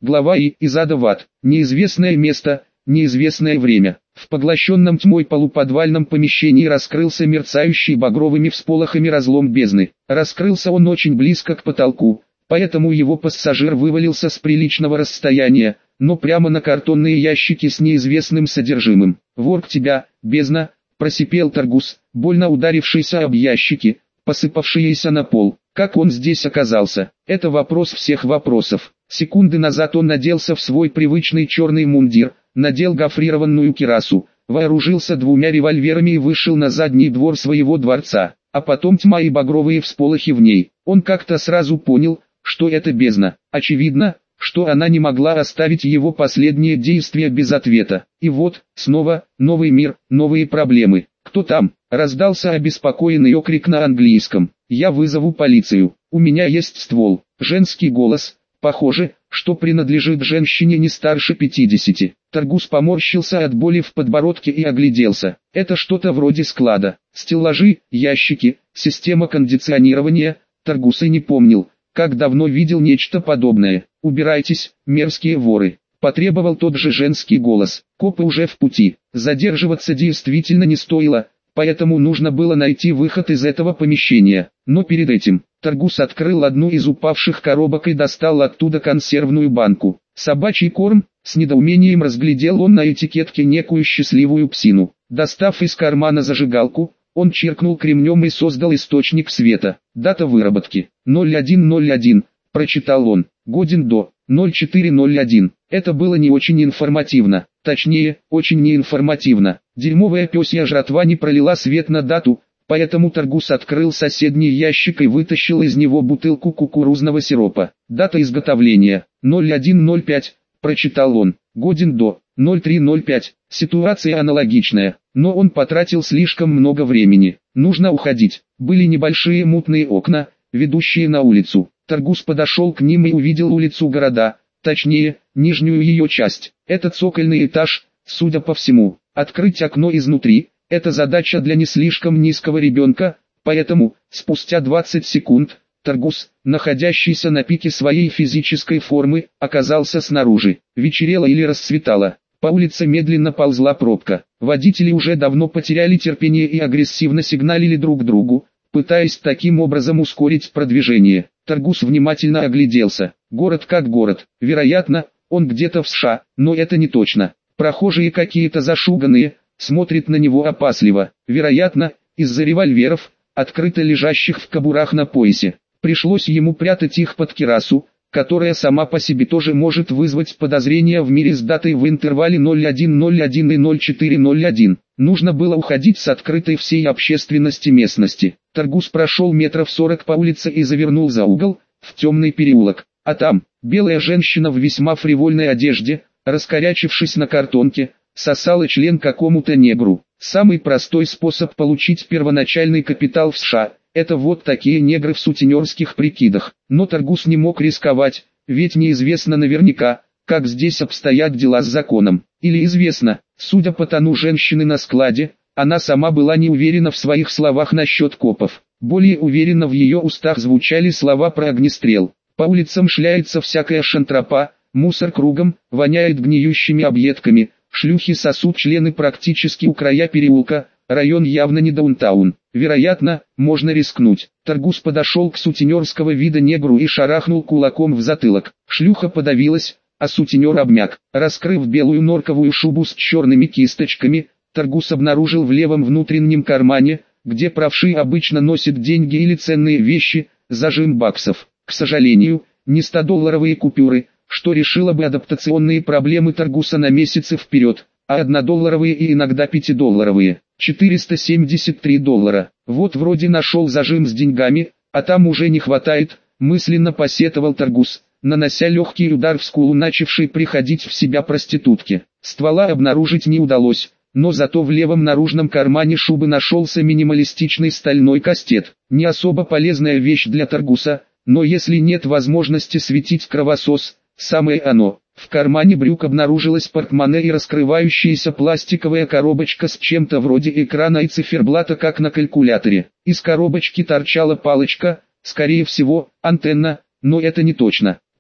Глава из ада в ад. Неизвестное место, неизвестное время. В поглощенном тьмой полуподвальном помещении раскрылся мерцающий багровыми всполохами разлом бездны. Раскрылся он очень близко к потолку, поэтому его пассажир вывалился с приличного расстояния, но прямо на картонные ящики с неизвестным содержимым. «Ворк тебя, бездна!» – просипел Таргус, больно ударившийся об ящики, посыпавшиеся на пол. Как он здесь оказался? Это вопрос всех вопросов. Секунды назад он наделся в свой привычный черный мундир, надел гофрированную кирасу, вооружился 2 револьверами и вышел на задний двор своего дворца. А потом тьма и багровые всполохи в ней. Он как-то сразу понял, что это бездна. Очевидно, что она не могла оставить его последние действия без ответа. И вот, снова, новый мир, новые проблемы. «Кто там?» – раздался обеспокоенный окрик на английском. «Я вызову полицию. У меня есть ствол». Женский голос, похоже, что принадлежит женщине не старше 50. Таргус поморщился от боли в подбородке и огляделся. Это что-то вроде склада. Стеллажи, ящики, система кондиционирования. Таргус и не помнил, как давно видел нечто подобное. «Убирайтесь, мерзкие воры», – потребовал тот же женский голос. Копы уже в пути. Задерживаться действительно не стоило, поэтому нужно было найти выход из этого помещения. Но перед этим, Таргус открыл одну из упавших коробок и достал оттуда консервную банку. Собачий корм, с недоумением разглядел он на этикетке некую счастливую псину. Достав из кармана зажигалку, он чиркнул кремнем и создал источник света. Дата выработки 0101, прочитал он, годен до 0401. Это было не очень информативно, точнее, очень неинформативно. Дерьмовая пёсья жратва не пролила свет на дату, поэтому Таргус открыл соседний ящик и вытащил из него бутылку кукурузного сиропа. Дата изготовления 0105, прочитал он, годен до 0305. Ситуация аналогичная, но он потратил слишком много времени. Нужно уходить. Были небольшие мутные окна, ведущие на улицу. Таргус подошел к ним и увидел улицу города, точнее, нижнюю ее часть. Это цокольный этаж, судя по всему. Открыть окно изнутри – это задача для не слишком низкого ребенка, поэтому, спустя 20 секунд, Таргус, находящийся на пике своей физической формы, оказался снаружи. Вечерело или расцветало. По улице медленно ползла пробка. Водители уже давно потеряли терпение и агрессивно сигналили друг другу, пытаясь таким образом ускорить продвижение. Таргус внимательно огляделся. Город как город. Вероятно, он где-то в США, но это не точно. Прохожие какие-то зашуганные, смотрят на него опасливо. Вероятно, из-за револьверов, открыто лежащих в кобурах на поясе. Пришлось ему прятать их под кирасу, которая сама по себе тоже может вызвать подозрения в мире с датой в интервале 0101 и 0401. Нужно было уходить с открытой всей общественности местности. Таргус прошел метров 40 по улице и завернул за угол, в темный переулок. А там, белая женщина в весьма фривольной одежде, раскорячившись на картонке, сосала член какому-то негру. Самый простой способ получить первоначальный капитал в США – это вот такие негры в сутенерских прикидах. Но Таргус не мог рисковать, ведь неизвестно наверняка, как здесь обстоят дела с законом. Или известно, судя по тону женщины на складе, она сама была не уверена в своих словах насчет копов. Более уверенно в ее устах звучали слова про огнестрел. По улицам шляется всякая шантропа, мусор кругом, воняет гниющими объедками, шлюхи сосут члены практически у края переулка, район явно не даунтаун. Вероятно, можно рискнуть. Таргус подошел к сутенерского вида негру и шарахнул кулаком в затылок. Шлюха подавилась, а сутенер обмяк. Раскрыв белую норковую шубу с черными кисточками, Таргус обнаружил в левом внутреннем кармане, где правши обычно носят деньги или ценные вещи, зажим баксов. К сожалению, не 100-долларовые купюры, что решило бы адаптационные проблемы Таргуса на месяцы вперед, а 1-долларовые и иногда 5-долларовые. 473 доллара. Вот вроде нашел зажим с деньгами, а там уже не хватает, мысленно посетовал Таргус, нанося легкий удар в скулу начавшей приходить в себя проститутке. Ствола обнаружить не удалось, но зато в левом наружном кармане шубы нашелся минималистичный стальной кастет. Не особо полезная вещь для Таргуса, но если нет возможности светить кровосос, самое оно. В кармане брюк обнаружилась портмоне и раскрывающаяся пластиковая коробочка с чем-то вроде экрана и циферблата, как на калькуляторе. Из коробочки торчала палочка, скорее всего, антенна, но это не точно.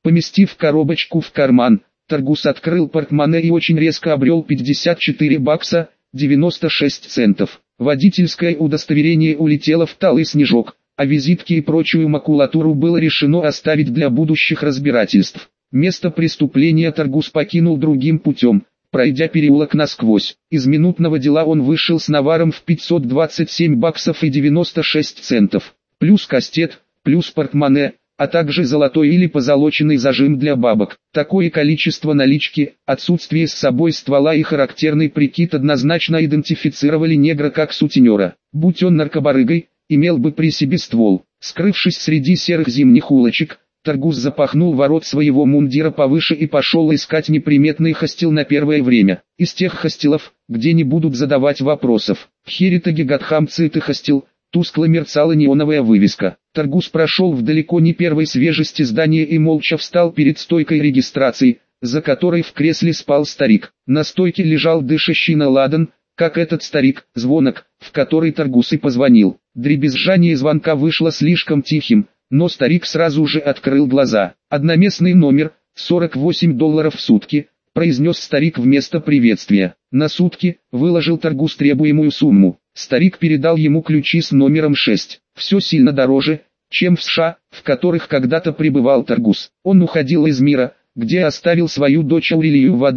Поместив коробочку в карман, Таргус открыл портмоне и очень резко обрел 54 бакса, 96 центов. Водительское удостоверение улетело в талый снежок, а визитки и прочую макулатуру было решено оставить для будущих разбирательств. Место преступления Таргус покинул другим путем, пройдя переулок насквозь. Из минутного дела он вышел с наваром в 527 баксов и 96 центов. Плюс кастет, плюс портмоне, а также золотой или позолоченный зажим для бабок. Такое количество налички, отсутствие с собой ствола и характерный прикид однозначно идентифицировали негра как сутенера. Будь он наркобарыгой, имел бы при себе ствол. Скрывшись среди серых зимних улочек, Таргус запахнул ворот своего мундира повыше и пошел искать неприметный хостел на первое время. Из тех хостелов, где не будут задавать вопросов. В Херитаге Гатхам Цит и хостел, тускло мерцала неоновая вывеска. Таргус прошел в далеко не первой свежести здание и молча встал перед стойкой регистрации, за которой в кресле спал старик. На стойке лежал дышащий на ладан, как этот старик, звонок, в который Таргус и позвонил. Дребезжание звонка вышло слишком тихим, но старик сразу же открыл глаза. «Одноместный номер, $48 в сутки», произнес старик вместо приветствия. На сутки, выложил Таргус требуемую сумму. Старик передал ему ключи с номером 6. Все сильно дороже, чем в США, в которых когда-то пребывал Таргус. Он уходил из мира, где оставил свою дочь Аурелию в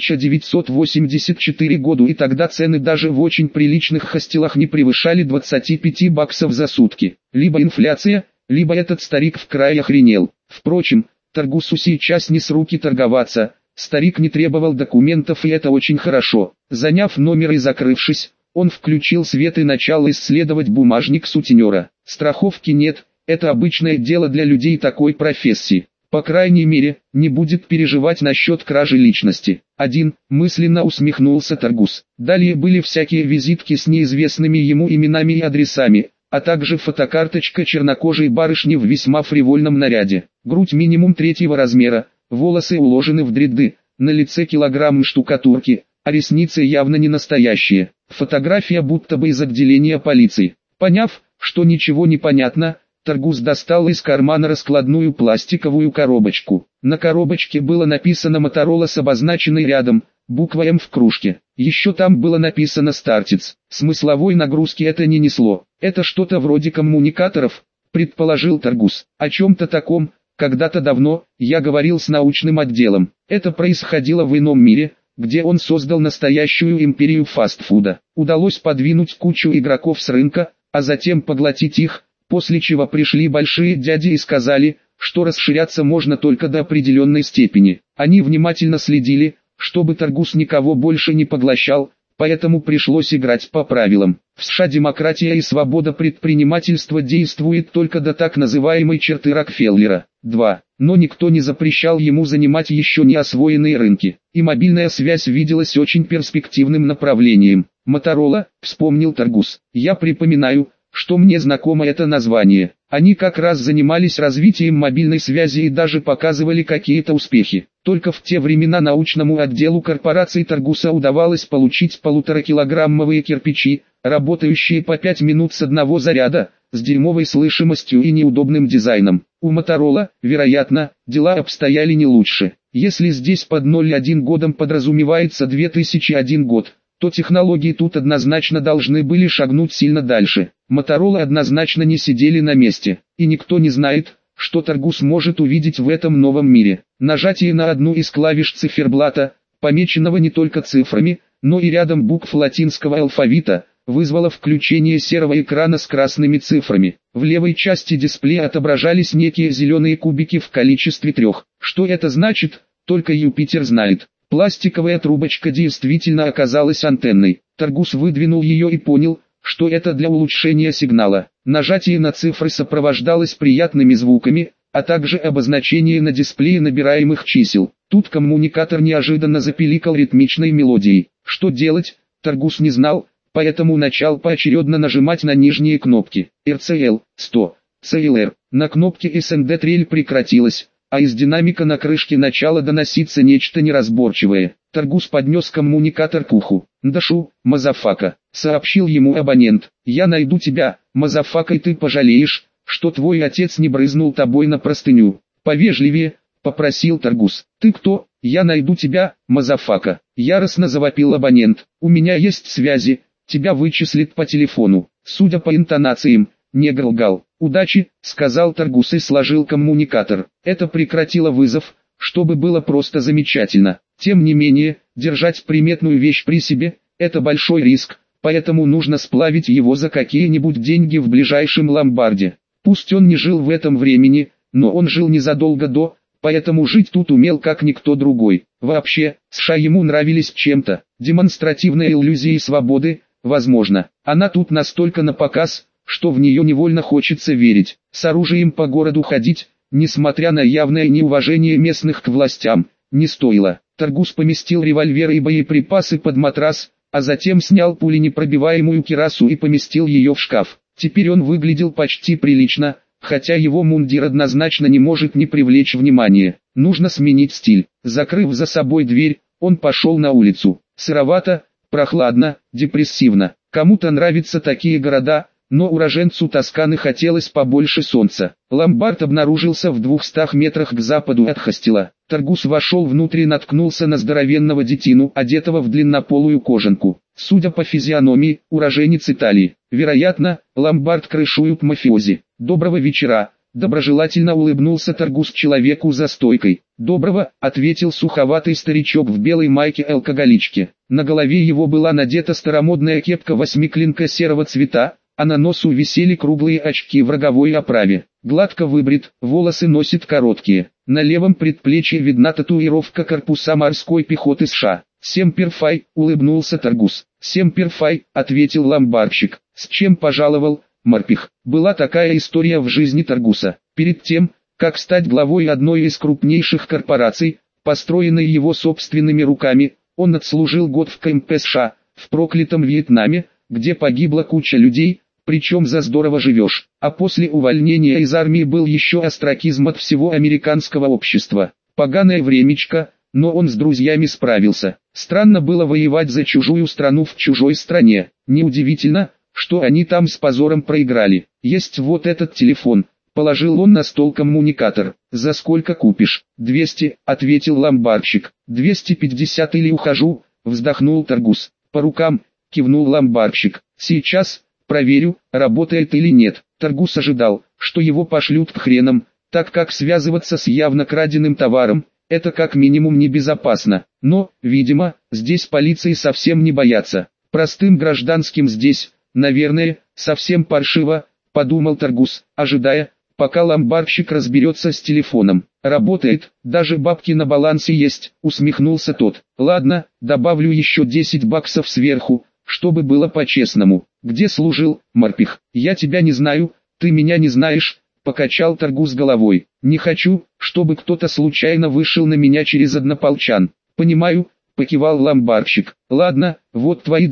1984 году, и тогда цены даже в очень приличных хостелах не превышали 25 баксов за сутки. Либо инфляция, либо этот старик вкрай охренел. Впрочем, Таргусу сейчас не с руки торговаться. Старик не требовал документов, и это очень хорошо. Заняв номер и закрывшись, он включил свет и начал исследовать бумажник сутенера. Страховки нет, это обычное дело для людей такой профессии. По крайней мере, не будет переживать насчет кражи личности. Мысленно усмехнулся Таргус. Далее были всякие визитки с неизвестными ему именами и адресами, а также фотокарточка чернокожей барышни в весьма фривольном наряде. Грудь минимум 3-го размера, волосы уложены в дреды, на лице килограмм штукатурки, а ресницы явно не настоящие. Фотография будто бы из отделения полиции. Поняв, что ничего не понятно, Таргус достал из кармана раскладную пластиковую коробочку. На коробочке было написано Motorola с обозначенной рядом буквой М в кружке. Еще там было написано «Стартиц». Смысловой нагрузки это не несло. Это что-то вроде коммуникаторов, предположил Таргус. О чем-то таком, когда-то давно, я говорил с научным отделом. Это происходило в ином мире, где он создал настоящую империю фастфуда. Удалось подвинуть кучу игроков с рынка, а затем поглотить их, после чего пришли большие дяди и сказали, что расширяться можно только до определенной степени. Они внимательно следили, чтобы Таргус никого больше не поглощал, поэтому пришлось играть по правилам. В США демократия и свобода предпринимательства действует только до так называемой черты Рокфеллера. 2. Но никто не запрещал ему занимать еще не освоенные рынки, и мобильная связь виделась очень перспективным направлением. Motorola, вспомнил Таргус. Я припоминаю, что мне знакомо это название. Они как раз занимались развитием мобильной связи и даже показывали какие-то успехи. Только в те времена научному отделу корпорации Таргуса удавалось получить 1,5-килограммовые кирпичи, работающие по 5 минут с одного заряда, с дерьмовой слышимостью и неудобным дизайном. У Motorola, вероятно, дела обстояли не лучше. Если здесь под 01 годом подразумевается 2001 год, то технологии тут однозначно должны были шагнуть сильно дальше. Motorola однозначно не сидели на месте, и никто не знает, что Таргус может увидеть в этом новом мире. Нажатие на одну из клавиш циферблата, помеченного не только цифрами, но и рядом букв латинского алфавита, вызвало включение серого экрана с красными цифрами. В левой части дисплея отображались некие зеленые кубики в количестве 3. Что это значит, только Юпитер знает. Пластиковая трубочка действительно оказалась антенной. Таргус выдвинул ее и понял, что это для улучшения сигнала. Нажатие на цифры сопровождалось приятными звуками, а также обозначение на дисплее набираемых чисел. Тут коммуникатор неожиданно запиликал ритмичной мелодией. Что делать, Таргус не знал, поэтому начал поочередно нажимать на нижние кнопки. RCL 100, CLR. На кнопке SND трель прекратилась, а из динамика на крышке начало доноситься нечто неразборчивое. Таргус поднес коммуникатор к уху. «Дашу, мазафака», — сообщил ему абонент. «Я найду тебя, мазафака, и ты пожалеешь, что твой отец не брызнул тобой на простыню». «Повежливее», попросил Торгус. «Ты кто? Я найду тебя, мазафака!» Яростно завопил абонент. «У меня есть связи, тебя вычислят по телефону». Судя по интонациям, негр лгал. «Удачи», — сказал Торгус и сложил коммуникатор. Это прекратило вызов, чтобы было просто замечательно. Тем не менее, держать приметную вещь при себе — это большой риск, поэтому нужно сплавить его за какие-нибудь деньги в ближайшем ломбарде. Пусть он не жил в этом времени, но он жил незадолго до, поэтому жить тут умел как никто другой. Вообще, США ему нравились чем-то. Демонстративная иллюзия свободы, возможно. Она тут настолько напоказ, что в нее невольно хочется верить. С оружием по городу ходить, несмотря на явное неуважение местных к властям, не стоило. Торгус поместил револьвер и боеприпасы под матрас, а затем снял пуленепробиваемую кирасу и поместил ее в шкаф. Теперь он выглядел почти прилично, хотя его мундир однозначно не может не привлечь внимания. Нужно сменить стиль. Закрыв за собой дверь, он пошел на улицу. Сыровато, прохладно, депрессивно. Кому-то нравятся такие города, но уроженцу Тосканы хотелось побольше солнца. Ломбард обнаружился в 200 метрах к западу от хостела. Торгус вошел внутрь и наткнулся на здоровенного детину, одетого в длиннополую кожанку. Судя по физиономии, уроженец Италии. Вероятно, ломбард крышуют мафиози. «Доброго вечера», — доброжелательно улыбнулся Торгус человеку за стойкой. «Доброго», — ответил суховатый старичок в белой майке-алкоголичке. На голове его была надета старомодная кепка восьмиклинка серого цвета, а на носу висели круглые очки в роговой оправе. Гладко выбрит, волосы носит короткие. На левом предплечье видна татуировка корпуса морской пехоты США. «Семпер Фай», — улыбнулся Торгус. «Семпер Фай», — ответил ломбардщик. «С чем пожаловал, морпех?» Была такая история в жизни Торгуса. Перед тем, как стать главой одной из крупнейших корпораций, построенной его собственными руками, он отслужил год в КМП США, в проклятом Вьетнаме, где погибла куча людей, причем за здорово живешь. А после увольнения из армии был еще остракизм от всего американского общества. Поганое времечко, но он с друзьями справился. Странно было воевать за чужую страну в чужой стране. Неудивительно, что они там с позором проиграли. «Есть вот этот телефон», — положил он на стол коммуникатор. «За сколько купишь?» «200», — ответил ломбардщик. «250 или ухожу», — вздохнул Торгус. «По рукам», — кивнул ломбардщик. «Сейчас проверю, работает или нет». Торгус ожидал, что его пошлют к хренам, так как связываться с явно краденым товаром — это как минимум небезопасно. Но, видимо, здесь полиции совсем не боятся. Простым гражданским здесь, наверное, совсем паршиво, подумал Торгус, ожидая, пока ломбардщик разберется с телефоном. «Работает, даже бабки на балансе есть», — усмехнулся тот. «Ладно, добавлю еще 10 баксов сверху, чтобы было по-честному». «Где служил, морпех?» «Я тебя не знаю, ты меня не знаешь», — покачал Торгус головой. «Не хочу, чтобы кто-то случайно вышел на меня через однополчан». «Понимаю», — покивал ломбардщик. «Ладно, вот твои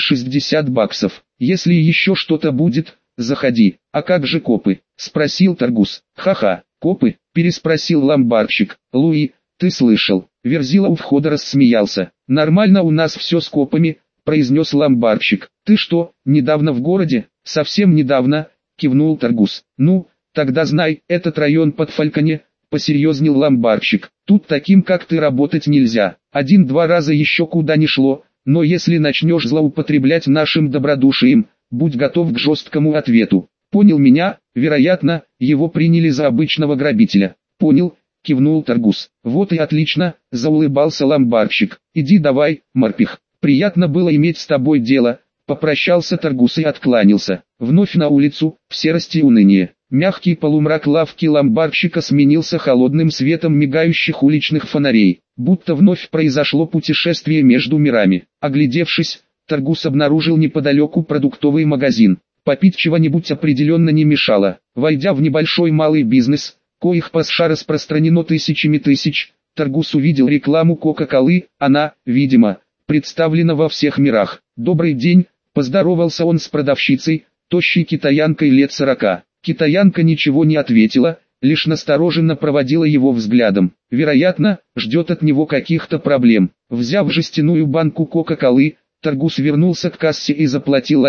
260 баксов. Если еще что-то будет, заходи». «А как же копы?» — спросил Торгус. «Ха-ха, копы?» — переспросил ломбардщик. «Луи, ты слышал?» Верзила у входа рассмеялся. «Нормально у нас все с копами», — произнес ломбардщик. «Ты что, недавно в городе?» «Совсем недавно», — кивнул Торгус. «Ну, тогда знай, этот район под Фальконе», — посерьезнел ломбардщик. «Тут таким как ты работать нельзя. 1-2 раза еще куда ни шло, но если начнешь злоупотреблять нашим добродушием, будь готов к жесткому ответу». «Понял меня?» Вероятно, его приняли за обычного грабителя. «Понял», — кивнул Торгус. «Вот и отлично», — заулыбался ломбардщик. «Иди давай, морпех. Приятно было иметь с тобой дело». Попрощался Торгус и откланялся. Вновь на улицу, в серости и уныние. Мягкий полумрак лавки ломбардщика сменился холодным светом мигающих уличных фонарей. Будто вновь произошло путешествие между мирами. Оглядевшись, Торгус обнаружил неподалеку продуктовый магазин. Попить чего-нибудь определенно не мешало. Войдя в небольшой малый бизнес, коих по США распространено тысячами тысяч, Торгус увидел рекламу Кока-Колы. Она, видимо, представлена во всех мирах. «Добрый день», — поздоровался он с продавщицей, тощей китаянкой лет 40. Китаянка ничего не ответила, лишь настороженно проводила его взглядом. Вероятно, ждет от него каких-то проблем. Взяв жестяную банку Кока-Колы, Торгус вернулся к кассе и заплатил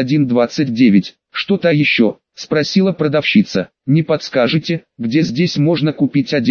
1,29. «Что-то еще?» — спросила продавщица. «Не подскажете, где здесь можно купить одежду?»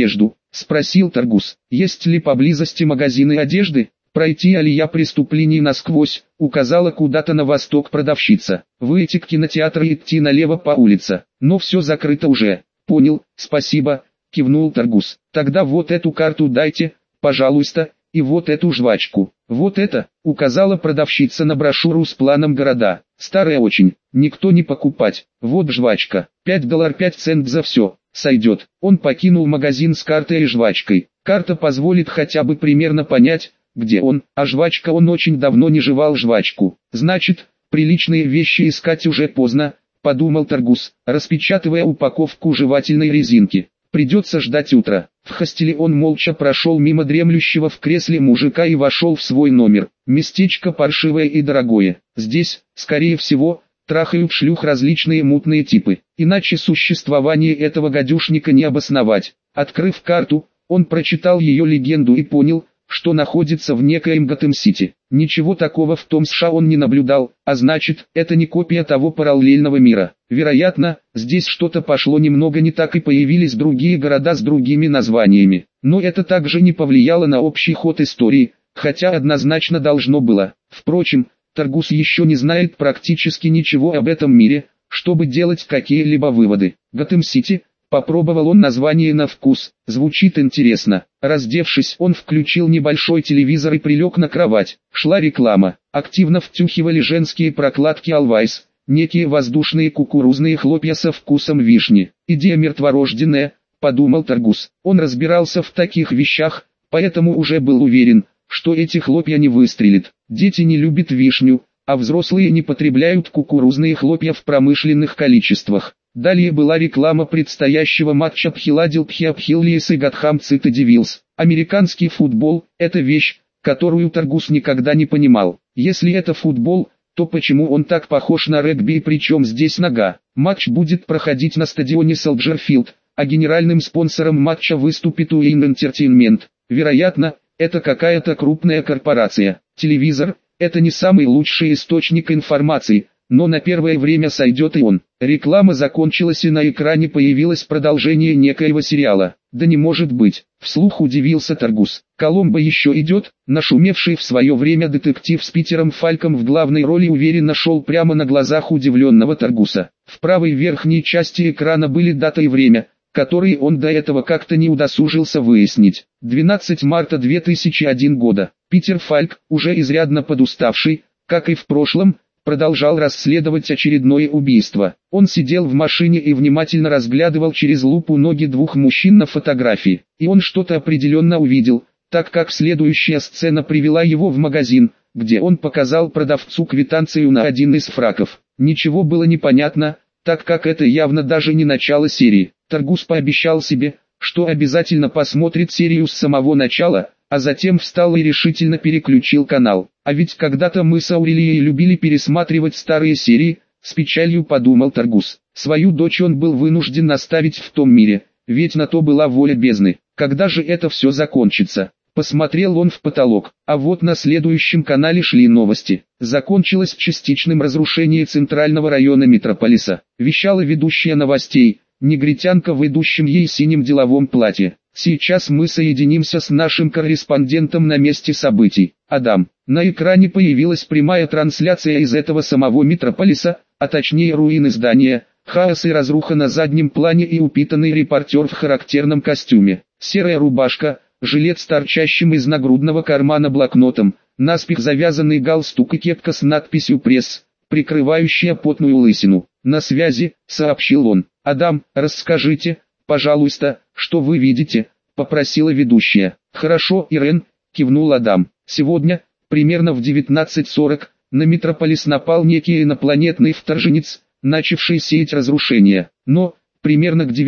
спросил Таргус. Есть ли поблизости магазины одежды? Пройти алия преступлений насквозь, указала куда-то на восток продавщица. Выйти к кинотеатру и идти налево по улице. Но все закрыто уже. Понял, спасибо, кивнул Таргус. Тогда вот эту карту дайте, пожалуйста, и вот эту жвачку. Вот это, указала продавщица на брошюру с планом города. Старая очень, никто не покупать. Вот жвачка, $5 5 цент за все. Сойдет. Он покинул магазин с картой и жвачкой. Карта позволит хотя бы примерно понять, где он, а жвачка он очень давно не жевал жвачку. Значит, приличные вещи искать уже поздно, подумал Таргус, распечатывая упаковку жевательной резинки. Придется ждать утра. В хостеле он молча прошел мимо дремлющего в кресле мужика и вошел в свой номер. Местечко паршивое и дорогое. Здесь, скорее всего, трахают шлюх различные мутные типы. Иначе существование этого гадюшника не обосновать. Открыв карту, он прочитал ее легенду и понял, что находится в некоем Готэм-Сити. Ничего такого в том США он не наблюдал, а значит, это не копия того параллельного мира. Вероятно, здесь что-то пошло немного не так и появились другие города с другими названиями. Но это также не повлияло на общий ход истории, хотя однозначно должно было. Впрочем, Таргус еще не знает практически ничего об этом мире, чтобы делать какие-либо выводы. Готэм-Сити. Попробовал он название на вкус, звучит интересно. Раздевшись, он включил небольшой телевизор и прилег на кровать. Шла реклама. Активно втюхивали женские прокладки Always, некие воздушные кукурузные хлопья со вкусом вишни. Идея мертворожденная, подумал Таргус. Он разбирался в таких вещах, поэтому уже был уверен, что эти хлопья не выстрелят. Дети не любят вишню, а взрослые не потребляют кукурузные хлопья в промышленных количествах. Далее была реклама предстоящего матча Пхиладельфия Пхиллиес и Готхэм Сити Девилс. Американский футбол – это вещь, которую Таргус никогда не понимал. Если это футбол, то почему он так похож на регби и причем здесь нога? Матч будет проходить на стадионе Soldier Field, а генеральным спонсором матча выступит Win Entertainment. Вероятно, это какая-то крупная корпорация. Телевизор – это не самый лучший источник информации, но на первое время сойдет и он. Реклама закончилась и на экране появилось продолжение некоего сериала. Да не может быть, вслух удивился Таргус. Коломбо еще идет, нашумевший в свое время детектив с Питером Фалком в главной роли уверенно шел прямо на глазах удивленного Таргуса. В правой верхней части экрана были дата и время, которые он до этого как-то не удосужился выяснить. 12 марта 2001 года. Питер Фальк, уже изрядно подуставший, как и в прошлом, продолжал расследовать очередное убийство. Он сидел в машине и внимательно разглядывал через лупу ноги двух мужчин на фотографии. И он что-то определенно увидел, так как следующая сцена привела его в магазин, где он показал продавцу квитанцию на один из фраков. Ничего было не понятно, так как это явно даже не начало серии. Таргус пообещал себе, что обязательно посмотрит серию с самого начала, а затем встал и решительно переключил канал. А ведь когда-то мы с Аурелией любили пересматривать старые серии, с печалью подумал Таргус. Свою дочь он был вынужден оставить в том мире, ведь на то была воля бездны. Когда же это все закончится? Посмотрел он в потолок, а вот на следующем канале шли новости. Закончилось частичным разрушение центрального района Метрополиса. Вещала ведущая новостей, негритянка в идущем ей синем деловом платье. Сейчас мы соединимся с нашим корреспондентом на месте событий. Адам. На экране появилась прямая трансляция из этого самого Метрополиса, а точнее руины здания, хаос и разруха на заднем плане и упитанный репортер в характерном костюме. Серая рубашка, жилет с торчащим из нагрудного кармана блокнотом, наспех завязанный галстук и кепка с надписью «Пресс», прикрывающая потную лысину. «На связи», — сообщил он. «Адам, расскажите, пожалуйста, что вы видите?» — попросила ведущая. «Хорошо, Ирен», — кивнул Адам. «Сегодня, примерно в 19:40, на Метрополис напал некий инопланетный вторженец, начавший сеять разрушения. Но, примерно к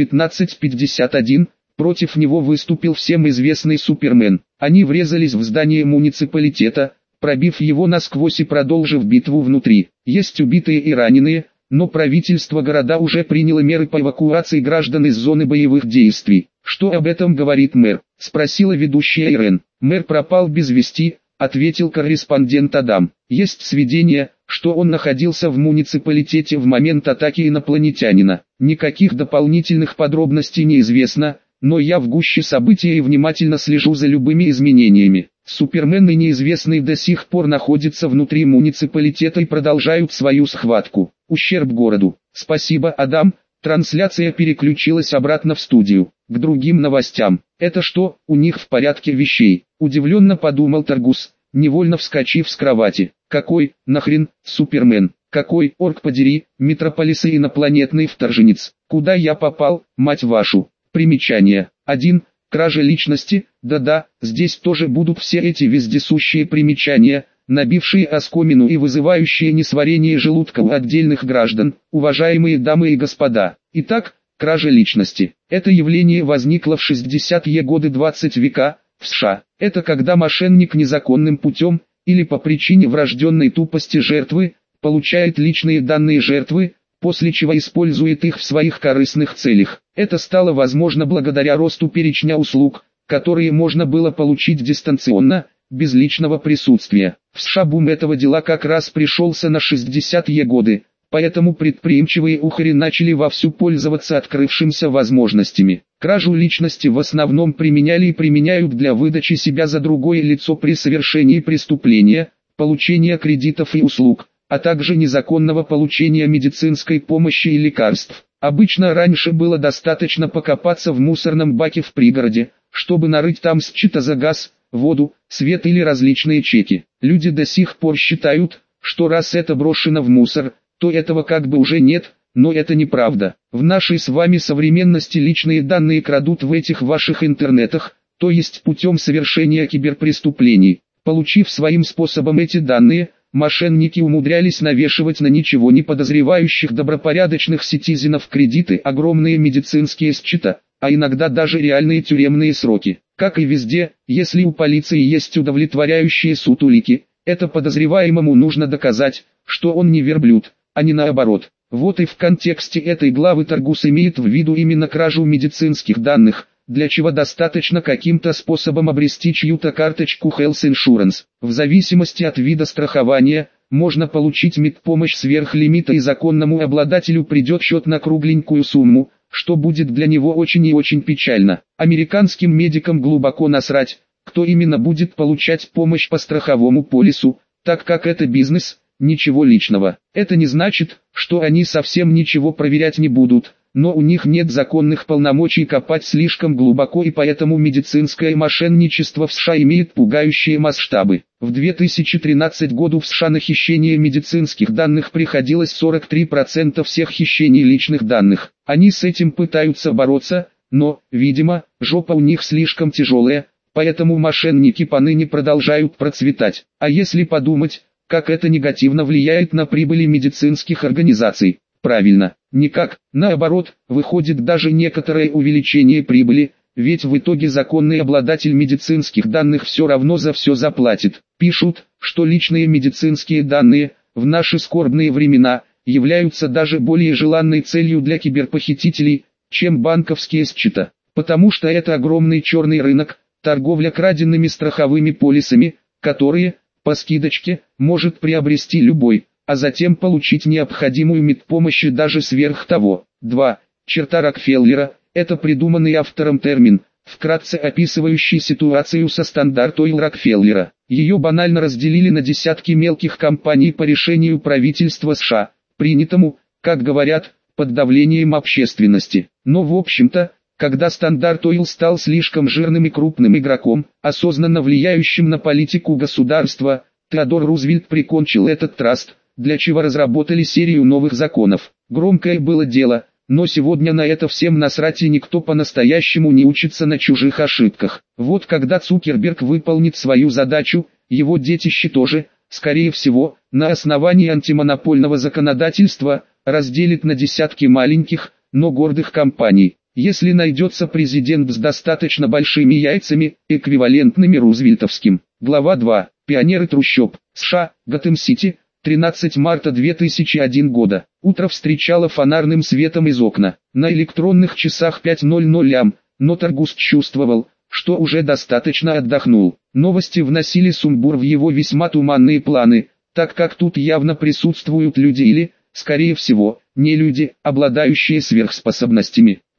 19:51, против него выступил всем известный Супермен. Они врезались в здание муниципалитета, пробив его насквозь и продолжив битву внутри. Есть убитые и раненые, но правительство города уже приняло меры по эвакуации граждан из зоны боевых действий. «Что об этом говорит мэр?» — спросила ведущая Ирен. «Мэр пропал без вести», — ответил корреспондент Адам. «Есть сведения, что он находился в муниципалитете в момент атаки инопланетянина. Никаких дополнительных подробностей не известно, но я в гуще событий и внимательно слежу за любыми изменениями. Супермен и неизвестный до сих пор находятся внутри муниципалитета и продолжают свою схватку. Ущерб городу. Спасибо, Адам. Трансляция переключилась обратно в студию. К другим новостям. Это что, у них в порядке вещей? Удивленно подумал Таргус, невольно вскочив с кровати. Какой, нахрен, Супермен? Какой, орк подери, Метрополис и инопланетный вторженец? Куда я попал, мать вашу? Примечание. 1. Кража личности. Да-да, здесь тоже будут все эти вездесущие примечания, набившие оскомину и вызывающие несварение желудка у отдельных граждан, уважаемые дамы и господа. Итак, кража личности. Это явление возникло в 60-е годы 20 века, в США. Это когда мошенник незаконным путем, или по причине врожденной тупости жертвы, получает личные данные жертвы, после чего использует их в своих корыстных целях. Это стало возможно благодаря росту перечня услуг, которые можно было получить дистанционно, без личного присутствия. В США бум этого дела как раз пришелся на 60-е годы, поэтому предприимчивые ухари начали вовсю пользоваться открывшимся возможностями. Кражу личности в основном применяли и применяют для выдачи себя за другое лицо при совершении преступления, получения кредитов и услуг, а также незаконного получения медицинской помощи и лекарств. Обычно раньше было достаточно покопаться в мусорном баке в пригороде, чтобы нарыть там счета за газ, воду, свет или различные чеки. Люди до сих пор считают, что раз это брошено в мусор, то этого как бы уже нет, но это неправда. В нашей с вами современности личные данные крадут в этих ваших интернетах, то есть путем совершения киберпреступлений. Получив своим способом эти данные, мошенники умудрялись навешивать на ничего не подозревающих добропорядочных ситизенов кредиты, огромные медицинские счета, а иногда даже реальные тюремные сроки. Как и везде, если у полиции есть удовлетворяющие суд улики, это подозреваемому нужно доказать, что он не верблюд, а не наоборот. Вот и в контексте этой главы Таргус имеет в виду именно кражу медицинских данных, для чего достаточно каким-то способом обрести чью-то карточку Health Insurance. В зависимости от вида страхования, можно получить медпомощь сверх лимита и законному обладателю придет счет на кругленькую сумму, что будет для него очень и очень печально. Американским медикам глубоко насрать, кто именно будет получать помощь по страховому полису, так как это бизнес, ничего личного. Это не значит, что они совсем ничего проверять не будут, но у них нет законных полномочий копать слишком глубоко, и поэтому медицинское мошенничество в США имеет пугающие масштабы. В 2013 году в США на хищение медицинских данных приходилось 43% всех хищений личных данных. Они с этим пытаются бороться, но, видимо, жопа у них слишком тяжелая, поэтому мошенники поныне продолжают процветать. А если подумать, как это негативно влияет на прибыли медицинских организаций? Правильно, никак. Наоборот, выходит даже некоторое увеличение прибыли, ведь в итоге законный обладатель медицинских данных все равно за все заплатит. Пишут, что личные медицинские данные, в наши скорбные времена, являются даже более желанной целью для киберпохитителей, чем банковские счета. Потому что это огромный черный рынок, торговля краденными страховыми полисами, которые, по скидочке, может приобрести любой, а затем получить необходимую медпомощь и даже сверх того. 2. Черта Рокфеллера – это придуманный автором термин, вкратце описывающий ситуацию со стандарт Ойл Рокфеллера. Ее банально разделили на десятки мелких компаний по решению правительства США, принятому, как говорят, под давлением общественности. Но в общем-то, когда стандарт Ойл стал слишком жирным и крупным игроком, осознанно влияющим на политику государства, Теодор Рузвельт прикончил этот траст, для чего разработали серию новых законов. Громкое было дело, но сегодня на это всем насрать, и никто по-настоящему не учится на чужих ошибках. Вот когда Цукерберг выполнит свою задачу, его детище тоже, скорее всего, на основании антимонопольного законодательства, разделит на десятки маленьких, но гордых компаний. Если найдется президент с достаточно большими яйцами, эквивалентными рузвельтовским. Глава 2. Пионеры трущоб. США, Готэм-Сити, 13 марта 2001 года. Утро встречало фонарным светом из окна. На электронных часах 5:00 ам, но Таргус чувствовал, что уже достаточно отдохнул. Новости вносили сумбур в его весьма туманные планы, так как тут явно присутствуют люди или, скорее всего, не люди, обладающие сверхспособностями.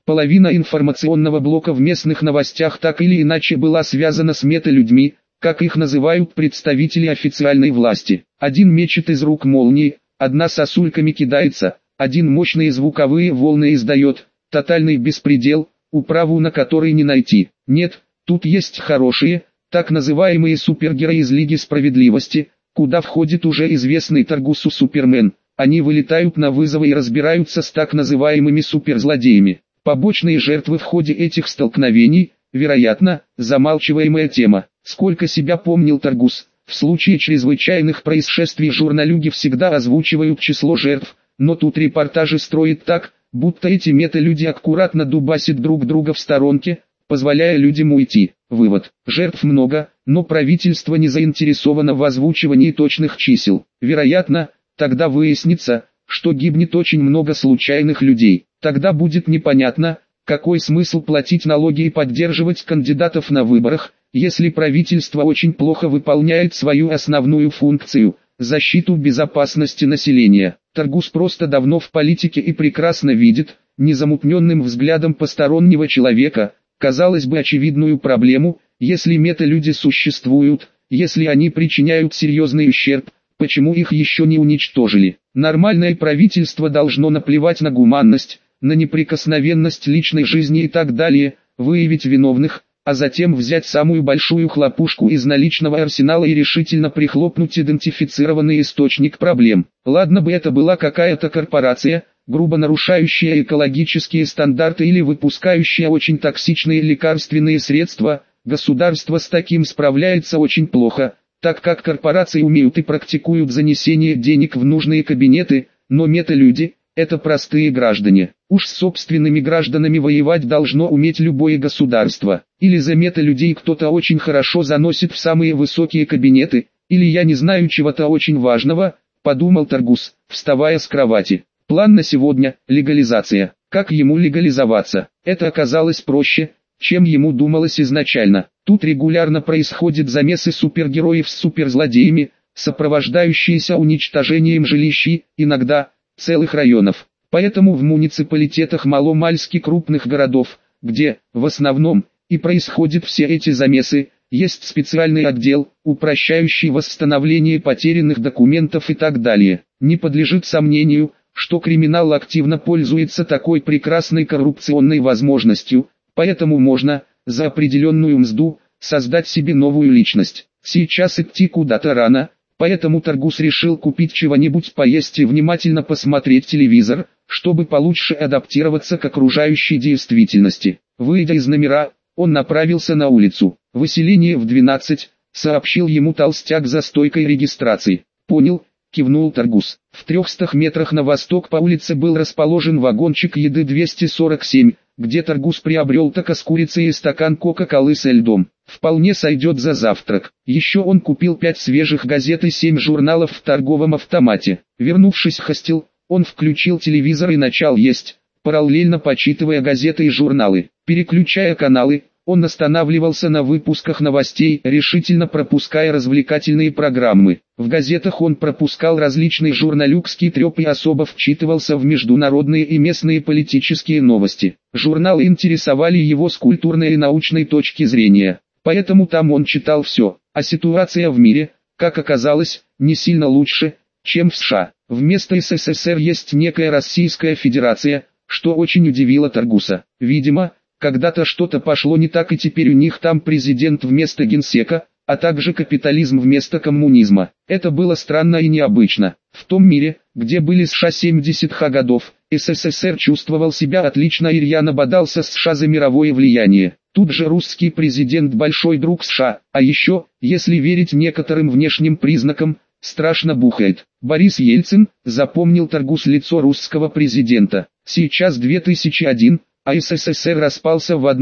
Половина информационного блока в местных новостях так или иначе была связана с мета-людьми, как их называют представители официальной власти. Один мечет из рук молнии, одна сосульками кидается, один мощные звуковые волны издает, тотальный беспредел, управу на который не найти. Нет, тут есть хорошие, так называемые супергерои из Лиги Справедливости, куда входит уже известный Таргусу Супермен. Они вылетают на вызовы и разбираются с так называемыми суперзлодеями. Побочные жертвы в ходе этих столкновений, вероятно, замалчиваемая тема. Сколько себя помнил Таргус, в случае чрезвычайных происшествий журналюги всегда озвучивают число жертв, но тут репортажи строят так, будто эти мета-люди аккуратно дубасят друг друга в сторонке, позволяя людям уйти. Вывод: жертв много, но правительство не заинтересовано в озвучивании точных чисел. Вероятно, тогда выяснится, что гибнет очень много случайных людей. Тогда будет непонятно, какой смысл платить налоги и поддерживать кандидатов на выборах, если правительство очень плохо выполняет свою основную функцию – защиту безопасности населения. Таргус просто давно в политике и прекрасно видит, незамутненным взглядом постороннего человека, казалось бы, очевидную проблему: если мета-люди существуют, если они причиняют серьезный ущерб, почему их еще не уничтожили? Нормальное правительство должно наплевать на гуманность, на неприкосновенность личной жизни и так далее, выявить виновных, а затем взять самую большую хлопушку из наличного арсенала и решительно прихлопнуть идентифицированный источник проблем. Ладно бы это была какая-то корпорация, грубо нарушающая экологические стандарты или выпускающая очень токсичные лекарственные средства, государство с таким справляется очень плохо, так как корпорации умеют и практикуют занесение денег в нужные кабинеты, но мета-люди – это простые граждане. Уж с собственными гражданами воевать должно уметь любое государство. Или за мета-людей кто-то очень хорошо заносит в самые высокие кабинеты, или я не знаю чего-то очень важного, подумал Таргус, вставая с кровати. План на сегодня – легализация. Как ему легализоваться? Это оказалось проще, чем ему думалось изначально. Тут регулярно происходят замесы супергероев с суперзлодеями, сопровождающиеся уничтожением жилищ, иногда целых районов. Поэтому в муниципалитетах маломальски крупных городов, где, в основном, и происходят все эти замесы, есть специальный отдел, упрощающий восстановление потерянных документов и так далее. Не подлежит сомнению, что криминал активно пользуется такой прекрасной коррупционной возможностью, поэтому можно, за определенную мзду, создать себе новую личность. Сейчас идти куда-то рано, поэтому Таргус решил купить чего-нибудь поесть и внимательно посмотреть телевизор, чтобы получше адаптироваться к окружающей действительности. Выйдя из номера, он направился на улицу. «Выселение в 12», — сообщил ему толстяк за стойкой регистрации. «Понял», — кивнул Таргус. В 300 метрах на восток по улице был расположен вагончик еды 247, где Таргус приобрел тако с курицей и стакан кока-колы со льдом. Вполне сойдет за завтрак. Еще он купил 5 свежих газет и 7 журналов в торговом автомате. Вернувшись в хостел, он включил телевизор и начал есть, параллельно почитывая газеты и журналы. Переключая каналы, он останавливался на выпусках новостей, решительно пропуская развлекательные программы. В газетах он пропускал различный журналюгский треп и особо вчитывался в международные и местные политические новости. Журналы интересовали его с культурной и научной точки зрения, поэтому там он читал все. А ситуация в мире, как оказалось, не сильно лучше, чем в США. Вместо СССР есть некая Российская Федерация, что очень удивило Таргуса. Видимо, когда-то что-то пошло не так, и теперь у них там президент вместо генсека, а также капитализм вместо коммунизма. Это было странно и необычно. В том мире, где были США 70-х годов, СССР чувствовал себя отлично и рьяно бодался с США за мировое влияние. Тут же русский президент большой друг США, а еще, если верить некоторым внешним признакам, страшно бухает. Борис Ельцин, запомнил Таргус лицо русского президента. Сейчас 2001, а СССР распался в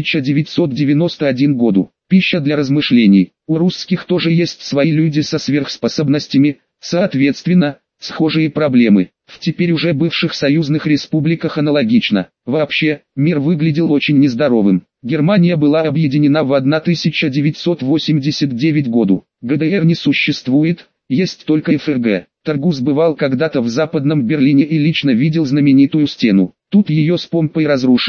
1991 году. Пища для размышлений. У русских тоже есть свои люди со сверхспособностями, соответственно, схожие проблемы. В теперь уже бывших союзных республиках аналогично. Вообще, мир выглядел очень нездоровым. Германия была объединена в 1989 году. ГДР не существует, есть только ФРГ. Таргус бывал когда-то в Западном Берлине и лично видел знаменитую стену. Тут ее с помпой разрушили,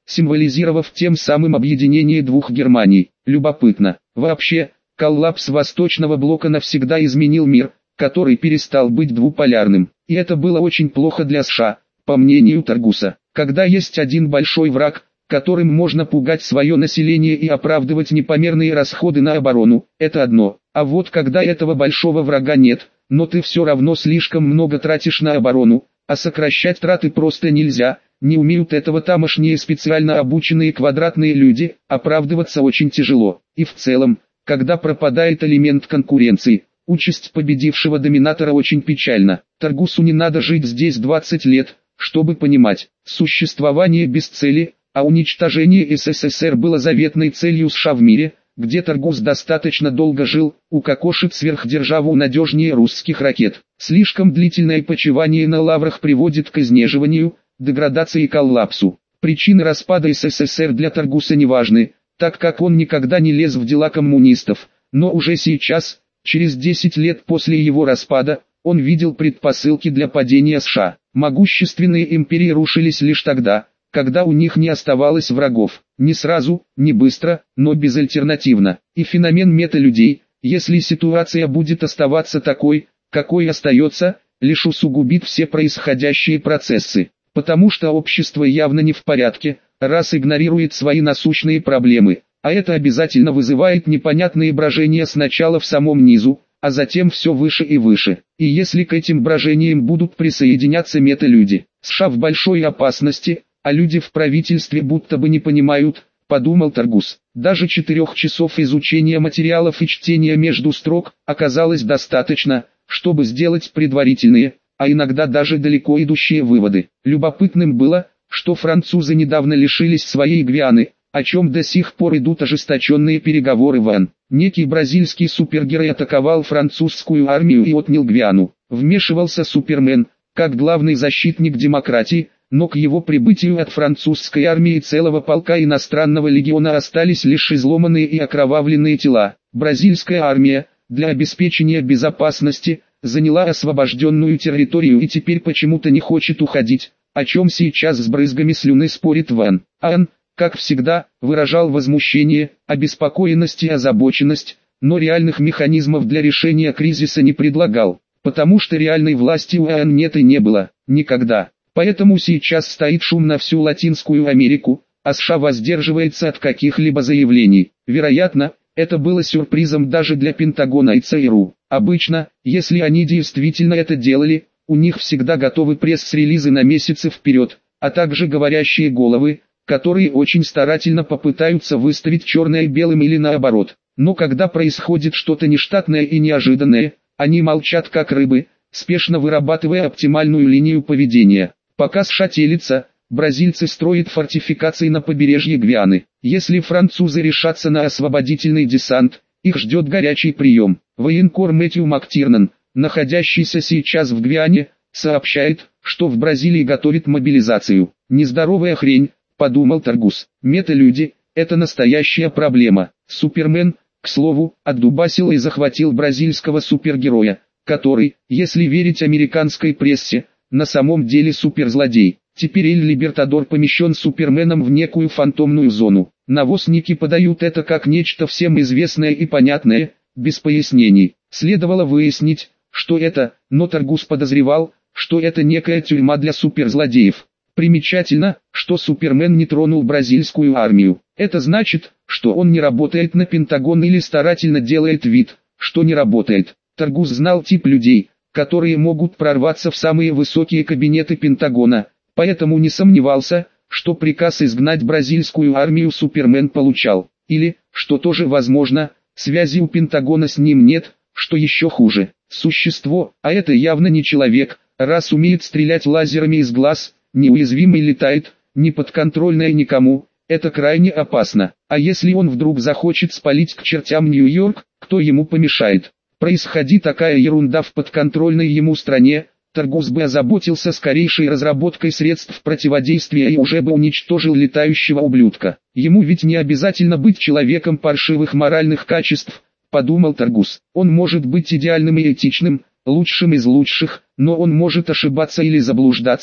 символизировав тем самым объединение двух Германий. Любопытно. Вообще, коллапс Восточного блока навсегда изменил мир, который перестал быть двуполярным. И это было очень плохо для США, по мнению Таргуса. Когда есть один большой враг, которым можно пугать свое население и оправдывать непомерные расходы на оборону, это одно. А вот когда этого большого врага нет, но ты все равно слишком много тратишь на оборону, а сокращать траты просто нельзя, не умеют этого тамошние специально обученные квадратные люди, оправдываться очень тяжело. И в целом, когда пропадает элемент конкуренции, участь победившего доминатора очень печальна. Таргусу не надо жить здесь 20 лет, чтобы понимать, существование без цели, а уничтожение СССР было заветной целью США в мире, где Таргус достаточно долго жил, укокошит сверхдержаву надежнее русских ракет. Слишком длительное почивание на лаврах приводит к изнеживанию, деградации и коллапсу. Причины распада СССР для Таргуса не важны, так как он никогда не лез в дела коммунистов, но уже сейчас, через 10 лет после его распада, он видел предпосылки для падения США. Могущественные империи рушились лишь тогда, когда у них не оставалось врагов. Не сразу, не быстро, но безальтернативно. И феномен металюдей, если ситуация будет оставаться такой, какой остается, лишь усугубит все происходящие процессы. Потому что общество явно не в порядке, раз игнорирует свои насущные проблемы. А это обязательно вызывает непонятные брожения сначала в самом низу, а затем все выше и выше. И если к этим брожениям будут присоединяться металюди, США в большой опасности, а люди в правительстве будто бы не понимают, подумал Таргус. Даже 4 часов изучения материалов и чтения между строк оказалось достаточно, чтобы сделать предварительные, а иногда даже далеко идущие выводы. Любопытным было, что французы недавно лишились своей Гвианы, о чем до сих пор идут ожесточенные переговоры в ООН. Некий бразильский супергерой атаковал французскую армию и отнял Гвиану. Вмешивался Супермен, как главный защитник демократии, но к его прибытию от французской армии целого полка иностранного легиона остались лишь изломанные и окровавленные тела. Бразильская армия, для обеспечения безопасности, заняла освобожденную территорию и теперь почему-то не хочет уходить, о чем сейчас с брызгами слюны спорит Ван. Ан, как всегда, выражал возмущение, обеспокоенность и озабоченность, но реальных механизмов для решения кризиса не предлагал, потому что реальной власти у АН нет и не было, никогда. Поэтому сейчас стоит шум на всю Латинскую Америку, а США воздерживается от каких-либо заявлений. Вероятно, это было сюрпризом даже для Пентагона и ЦРУ. Обычно, если они действительно это делали, у них всегда готовы пресс-релизы на месяцы вперед, а также говорящие головы, которые очень старательно попытаются выставить черное белым или наоборот. Но когда происходит что-то нештатное и неожиданное, они молчат как рыбы, спешно вырабатывая оптимальную линию поведения. Пока США телится, бразильцы строят фортификации на побережье Гвианы. Если французы решатся на освободительный десант, их ждет горячий прием. Военкор Мэтью МакТирнан, находящийся сейчас в Гвиане, сообщает, что в Бразилии готовят мобилизацию. Нездоровая хрень, подумал Таргус. Металюди – это настоящая проблема. Супермен, к слову, отдубасил и захватил бразильского супергероя, который, если верить американской прессе, на самом деле суперзлодей. Теперь Эль Либертадор помещен Суперменом в некую фантомную зону. Навозники подают это как нечто всем известное и понятное, без пояснений. Следовало выяснить, что это, но Таргус подозревал, что это некая тюрьма для суперзлодеев. Примечательно, что Супермен не тронул бразильскую армию. Это значит, что он не работает на Пентагон или старательно делает вид, что не работает. Таргус знал тип людей, которые могут прорваться в самые высокие кабинеты Пентагона, поэтому не сомневался, что приказ изгнать бразильскую армию Супермен получал. Или, что тоже возможно, связи у Пентагона с ним нет, что еще хуже. Существо, а это явно не человек, раз умеет стрелять лазерами из глаз, неуязвимый летает, не подконтрольное никому, это крайне опасно. А если он вдруг захочет спалить к чертям Нью-Йорк, кто ему помешает? Происходи такая ерунда в подконтрольной ему стране, Таргус бы озаботился скорейшей разработкой средств противодействия и уже бы уничтожил летающего ублюдка. Ему ведь не обязательно быть человеком паршивых моральных качеств, подумал Таргус. Он может быть идеальным и этичным, лучшим из лучших, но он может ошибаться или заблуждаться,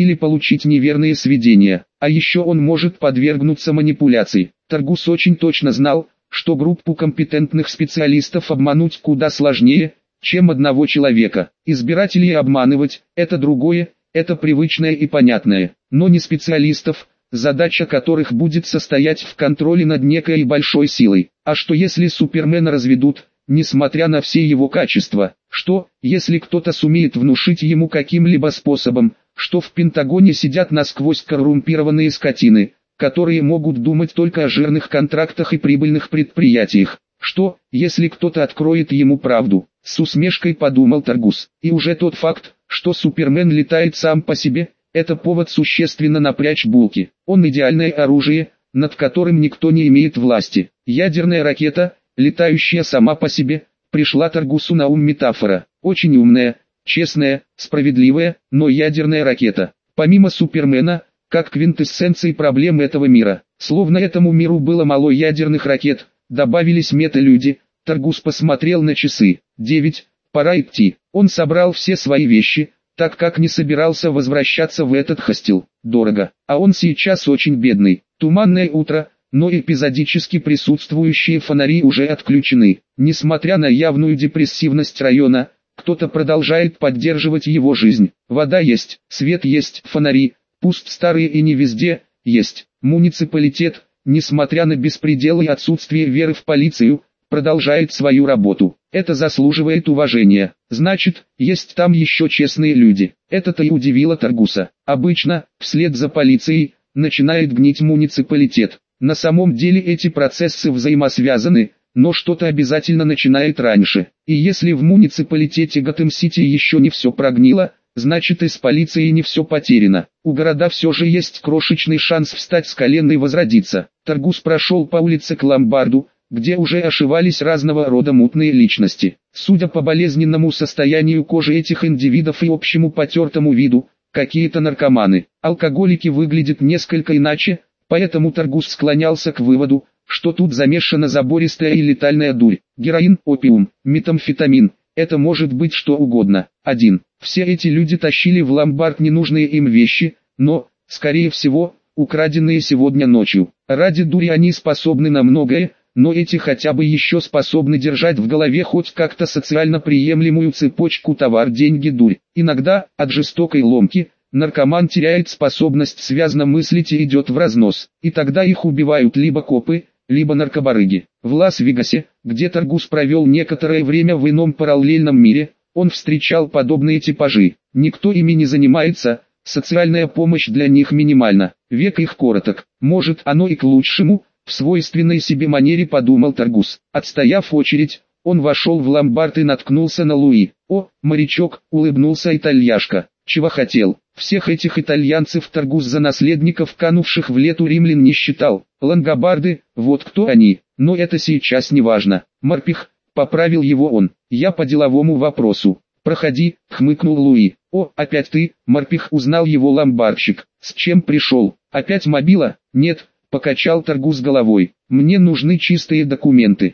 или получить неверные сведения, а еще он может подвергнуться манипуляции. Таргус очень точно знал, что группу компетентных специалистов обмануть куда сложнее, чем одного человека. Избирателей обманывать – это другое, это привычное и понятное, но не специалистов, задача которых будет состоять в контроле над некой большой силой. А что если Супермена разведут, несмотря на все его качества? Что, если кто-то сумеет внушить ему каким-либо способом, что в Пентагоне сидят насквозь коррумпированные скотины, которые могут думать только о жирных контрактах и прибыльных предприятиях? Что, если кто-то откроет ему правду? С усмешкой подумал Таргус. И уже тот факт, что Супермен летает сам по себе, это повод существенно напрячь булки. Он идеальное оружие, над которым никто не имеет власти. Ядерная ракета, летающая сама по себе, пришла Таргусу на ум метафора. Очень умная, честная, справедливая, но ядерная ракета. Помимо Супермена, как квинтэссенции проблем этого мира. Словно этому миру было мало ядерных ракет, добавились мета-люди. Таргус посмотрел на часы. 9, пора идти. Он собрал все свои вещи, так как не собирался возвращаться в этот хостел. Дорого. А он сейчас очень бедный. Туманное утро, но эпизодически присутствующие фонари уже отключены. Несмотря на явную депрессивность района, кто-то продолжает поддерживать его жизнь. Вода есть, свет есть, фонари, пусть старые и не везде, есть. Муниципалитет, несмотря на беспредел и отсутствие веры в полицию, продолжает свою работу. Это заслуживает уважения. Значит, есть там еще честные люди. Это-то и удивило Таргуса. Обычно, вслед за полицией, начинает гнить муниципалитет. На самом деле эти процессы взаимосвязаны, но что-то обязательно начинает раньше. И если в муниципалитете Готэм-Сити еще не все прогнило, значит и с полицией не все потеряно. У города все же есть крошечный шанс встать с колен и возродиться. Таргус прошел по улице к ломбарду, где уже ошивались разного рода мутные личности. Судя по болезненному состоянию кожи этих индивидов и общему потертому виду, какие-то наркоманы. Алкоголики выглядят несколько иначе, поэтому Таргус склонялся к выводу, что тут замешана забористая и летальная дурь. Героин, опиум, метамфетамин, это может быть что угодно. 1. Все эти люди тащили в ломбард ненужные им вещи, но, скорее всего, украденные сегодня ночью. Ради дури они способны на многое, но эти хотя бы еще способны держать в голове хоть как-то социально приемлемую цепочку товар-деньги-дурь. Иногда, от жестокой ломки, наркоман теряет способность связно мыслить и идет в разнос. И тогда их убивают либо копы, либо наркобарыги. В Лас-Вегасе, где Таргус провел некоторое время в ином параллельном мире, он встречал подобные типажи. Никто ими не занимается, социальная помощь для них минимальна. Век их короток. Может, оно и к лучшему. В свойственной себе манере подумал Таргус. Отстояв очередь, он вошел в ломбард и наткнулся на Луи. «О, морячок!» — улыбнулся итальяшка. «Чего хотел?» Всех этих итальянцев Таргус за наследников канувших в лету римлян не считал. Лангобарды, вот кто они, но это сейчас не важно. «Морпех», — поправил его он, — «я по деловому вопросу». «Проходи», — хмыкнул Луи. «О, опять ты?» — Морпех узнал его ломбардщик. «С чем пришел? Опять мобила?» «Нет», — покачал Таргус головой. «Мне нужны чистые документы».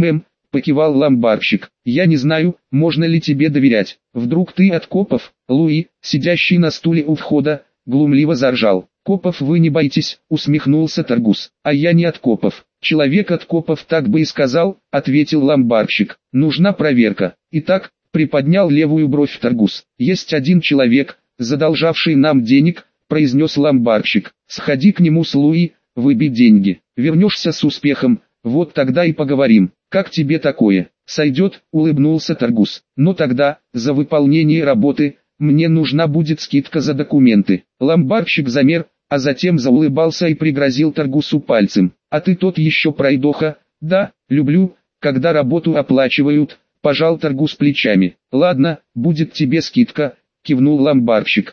Покивал ломбардщик. «Я не знаю, можно ли тебе доверять. Вдруг ты от копов?» Луи, сидящий на стуле у входа, глумливо заржал. «Копов вы не боитесь», — усмехнулся Таргус. «А я не от копов». «Человек от копов так бы и сказал», — ответил ломбардщик. «Нужна проверка». «Итак», — приподнял левую бровь Таргус. «Есть один человек, задолжавший нам денег», — произнес ломбардщик. «Сходи к нему с Луи, выбей деньги. Вернешься с успехом, вот тогда и поговорим. Как тебе такое?» «Сойдет», — улыбнулся Таргус. «Но тогда, за выполнение работы, мне нужна будет скидка за документы». Ломбардщик замер, а затем заулыбался и пригрозил Таргусу пальцем. «А ты тот еще пройдоха?» «Да, люблю, когда работу оплачивают», — пожал Таргус плечами. «Ладно, будет тебе скидка», — кивнул ломбардщик.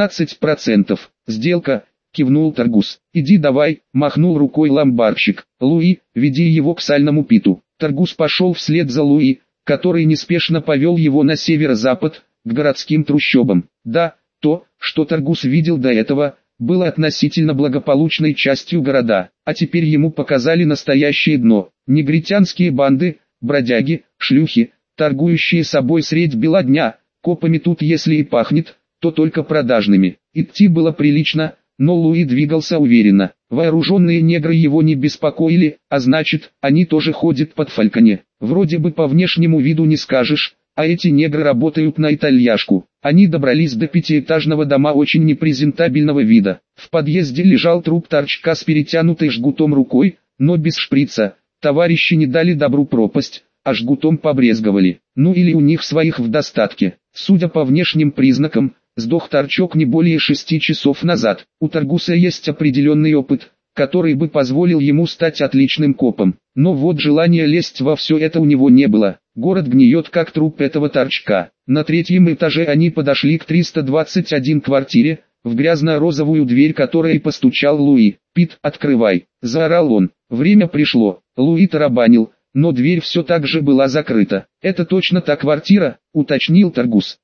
«15%. Сделка», — кивнул Таргус. «Иди давай», — махнул рукой ломбардщик. «Луи, веди его к сальному питу». Таргус пошел вслед за Луи, который неспешно повел его на северо-запад, к городским трущобам. Да, то, что Таргус видел до этого, было относительно благополучной частью города, а теперь ему показали настоящее дно. Негритянские банды, бродяги, шлюхи, торгующие собой средь бела дня, копами тут если и пахнет, то только продажными. Идти было прилично, но Луи двигался уверенно. Вооруженные негры его не беспокоили, а значит, они тоже ходят под фальконе. Вроде бы по внешнему виду не скажешь, а эти негры работают на итальяшку. Они добрались до пятиэтажного дома очень непрезентабельного вида. В подъезде лежал труп торчка с перетянутой жгутом рукой, но без шприца. Товарищи не дали добру пропасть, а жгутом побрезговали. Ну или у них своих в достатке. Судя по внешним признакам, сдох торчок не более 6 часов назад. У Таргуса есть определенный опыт, который бы позволил ему стать отличным копом. Но вот желания лезть во все это у него не было. Город гниет как труп этого торчка. На 3-м этаже они подошли к 321 квартире, в грязно-розовую дверь которой постучал Луи. «Пит, открывай!» – заорал он. Время пришло. Луи тарабанил, но дверь все так же была закрыта. «Это точно та квартира?» – уточнил Таргус.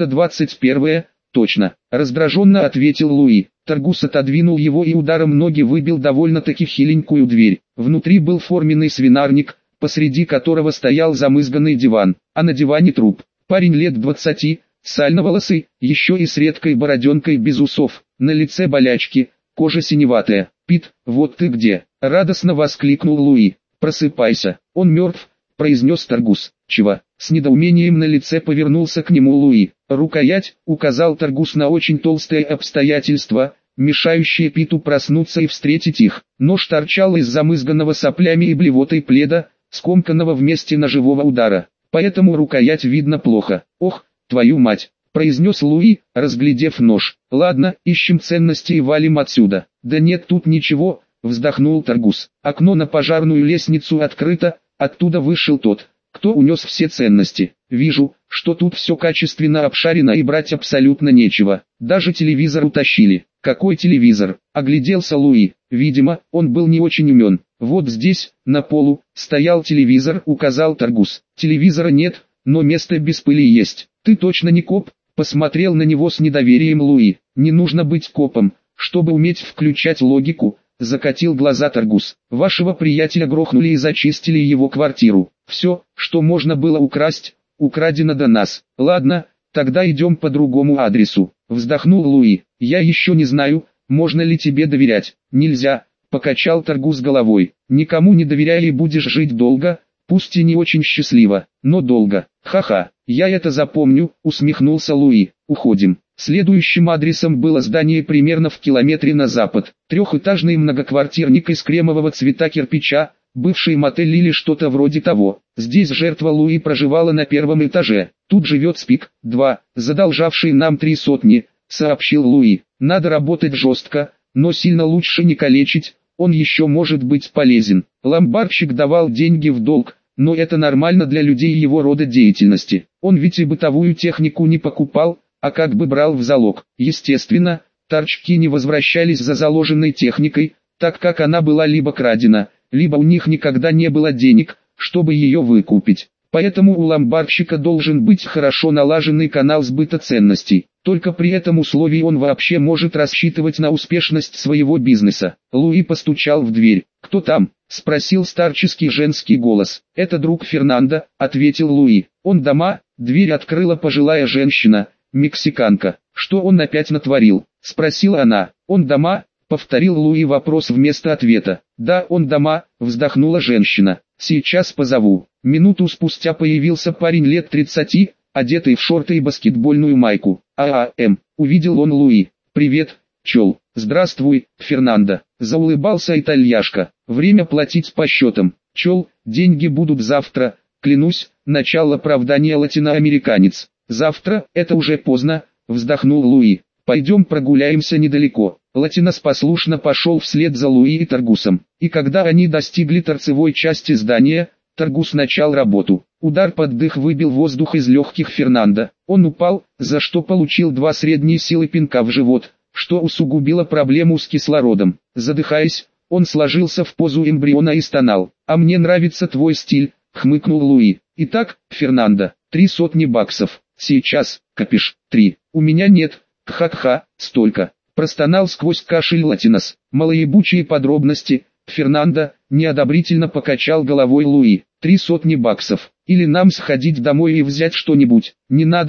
«321-я, точно», – раздраженно ответил Луи. Таргус отодвинул его и ударом ноги выбил довольно-таки хиленькую дверь. Внутри был форменный свинарник, посреди которого стоял замызганный диван, а на диване труп. Парень лет 20, сальноволосый, еще и с редкой бороденкой без усов, на лице болячки, кожа синеватая. «Пит, вот ты где!» – радостно воскликнул Луи. «Просыпайся, он мертв», – произнес Таргус. «Чего?» – с недоумением на лице повернулся к нему Луи. «Рукоять», – указал Таргус на очень толстое обстоятельство, мешающее Питу проснуться и встретить их. Нож торчал из замызганного соплями и блевотой пледа, скомканного вместе ножевого удара. Поэтому рукоять видно плохо. «Ох, твою мать!» – произнес Луи, разглядев нож. «Ладно, ищем ценности и валим отсюда». «Да нет тут ничего», – вздохнул Таргус. «Окно на пожарную лестницу открыто, оттуда вышел тот, кто унес все ценности. Вижу, что тут все качественно обшарено и брать абсолютно нечего. Даже телевизор утащили». «Какой телевизор?» – огляделся Луи. Видимо, он был не очень умен. «Вот здесь, на полу, стоял телевизор», – указал Таргус. «Телевизора нет, но место без пыли есть». «Ты точно не коп?» – посмотрел на него с недоверием Луи. «Не нужно быть копом, чтобы уметь включать логику», – закатил глаза Таргус. «Вашего приятеля грохнули и зачистили его квартиру. Все, что можно было украсть, украдено до нас. Ладно, тогда идем по другому адресу», – вздохнул Луи. «Я еще не знаю, можно ли тебе доверять». «Нельзя», – покачал Таргус головой. «Никому не доверяй и будешь жить долго, пусть и не очень счастливо, но долго». «Ха-ха, я это запомню», – усмехнулся Луи. «Уходим». Следующим адресом было здание примерно в километре на запад. Трехэтажный многоквартирник из кремового цвета кирпича, бывший мотель или что-то вроде того. Здесь жертва Луи проживала на 1-м этаже. «Тут живет Спик, 2, задолжавший нам 300, сообщил Луи. «Надо работать жестко, но сильно лучше не калечить, он еще может быть полезен». Ломбардщик давал деньги в долг, но это нормально для людей его рода деятельности. Он ведь и бытовую технику не покупал, а как бы брал в залог. Естественно, торчки не возвращались за заложенной техникой, так как она была либо крадена, либо у них никогда не было денег, чтобы ее выкупить. Поэтому у ломбардщика должен быть хорошо налаженный канал сбыта ценностей. Только при этом условии он вообще может рассчитывать на успешность своего бизнеса. Луи постучал в дверь. «Кто там?» – спросил старческий женский голос. «Это друг Фернандо», – ответил Луи. «Он дома?» – дверь открыла пожилая женщина, мексиканка. «Что он опять натворил?» – спросила она. «Он дома?» – повторил Луи вопрос вместо ответа. «Да, он дома», – вздохнула женщина. «Сейчас позову». Минуту спустя появился парень лет 30, одетый в шорты и баскетбольную майку. Увидел он Луи. «Привет, чел». «Здравствуй, Фернандо», – заулыбался итальяшка. «Время платить по счетам. Чел, деньги будут завтра, клянусь», – начал оправдание латиноамериканец. «Завтра, это уже поздно», – вздохнул Луи. «Пойдем прогуляемся недалеко». Латинос послушно пошел вслед за Луи и Таргусом. И когда они достигли торцевой части здания, Таргус начал работу. Удар под дых выбил воздух из легких Фернандо. Он упал, за что получил 2 средние силы пинка в живот, что усугубило проблему с кислородом. Задыхаясь, он сложился в позу эмбриона и стонал. «А мне нравится твой стиль», — хмыкнул Луи. «Итак, Фернандо, 300 баксов. Сейчас, копишь, 3. У меня нет, кха-кха, столько». Простонал сквозь кашель Латинос. Малоебучие подробности. Фернандо неодобрительно покачал головой Луи. 300 баксов. Или нам сходить домой и взять что-нибудь. Не надо,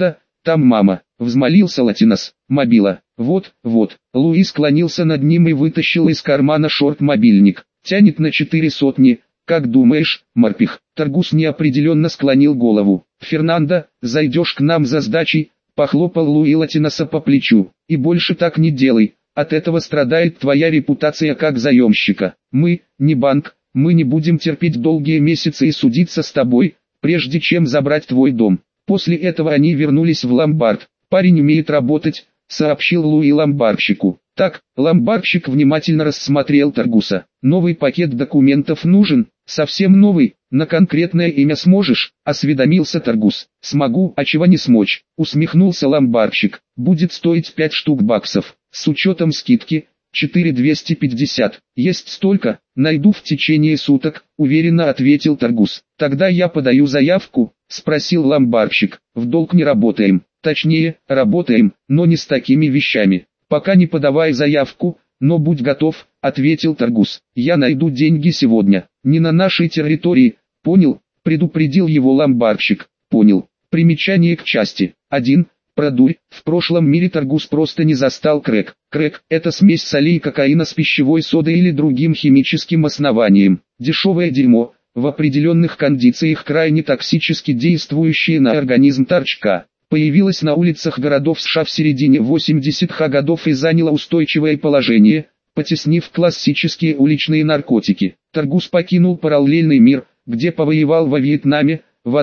там мама», — взмолился Латинос. «Мобила». «Вот». Луи склонился над ним и вытащил из кармана шорт мобильник. «Тянет на 400. Как думаешь, морпех?» Таргус неопределенно склонил голову. «Фернандо, зайдешь к нам за сдачей?» — похлопал Луи Латиноса по плечу. «И больше так не делай, от этого страдает твоя репутация как заемщика. Мы, не банк, мы не будем терпеть долгие месяцы и судиться с тобой, прежде чем забрать твой дом». После этого они вернулись в ломбард. «Парень умеет работать», — сообщил Луи ломбардщику. Так, ломбардщик внимательно рассмотрел Таргуса. «Новый пакет документов нужен?» «Совсем новый, на конкретное имя сможешь?» — осведомился Таргус. «Смогу, а чего не смочь?» — усмехнулся ломбардщик. «Будет стоить 5 штук баксов, с учетом скидки, 4250. Есть столько, найду в течение суток», — уверенно ответил Таргус. «Тогда я подаю заявку?» — спросил ломбардщик. «В долг не работаем, точнее, работаем, но не с такими вещами. Пока не подавай заявку, но будь готов», — ответил Таргус. «Я найду деньги сегодня, не на нашей территории, понял?» — предупредил его ломбардщик. «Понял». Примечание к части 1. Про дурь. В прошлом мире Таргус просто не застал крэк. Крэк – это смесь солей кокаина с пищевой содой или другим химическим основанием. Дешевое дерьмо, в определенных кондициях крайне токсически действующее на организм торчка. Появилась на улицах городов США в середине 80-х годов и заняла устойчивое положение, потеснив классические уличные наркотики. Таргус покинул параллельный мир, где повоевал во Вьетнаме, в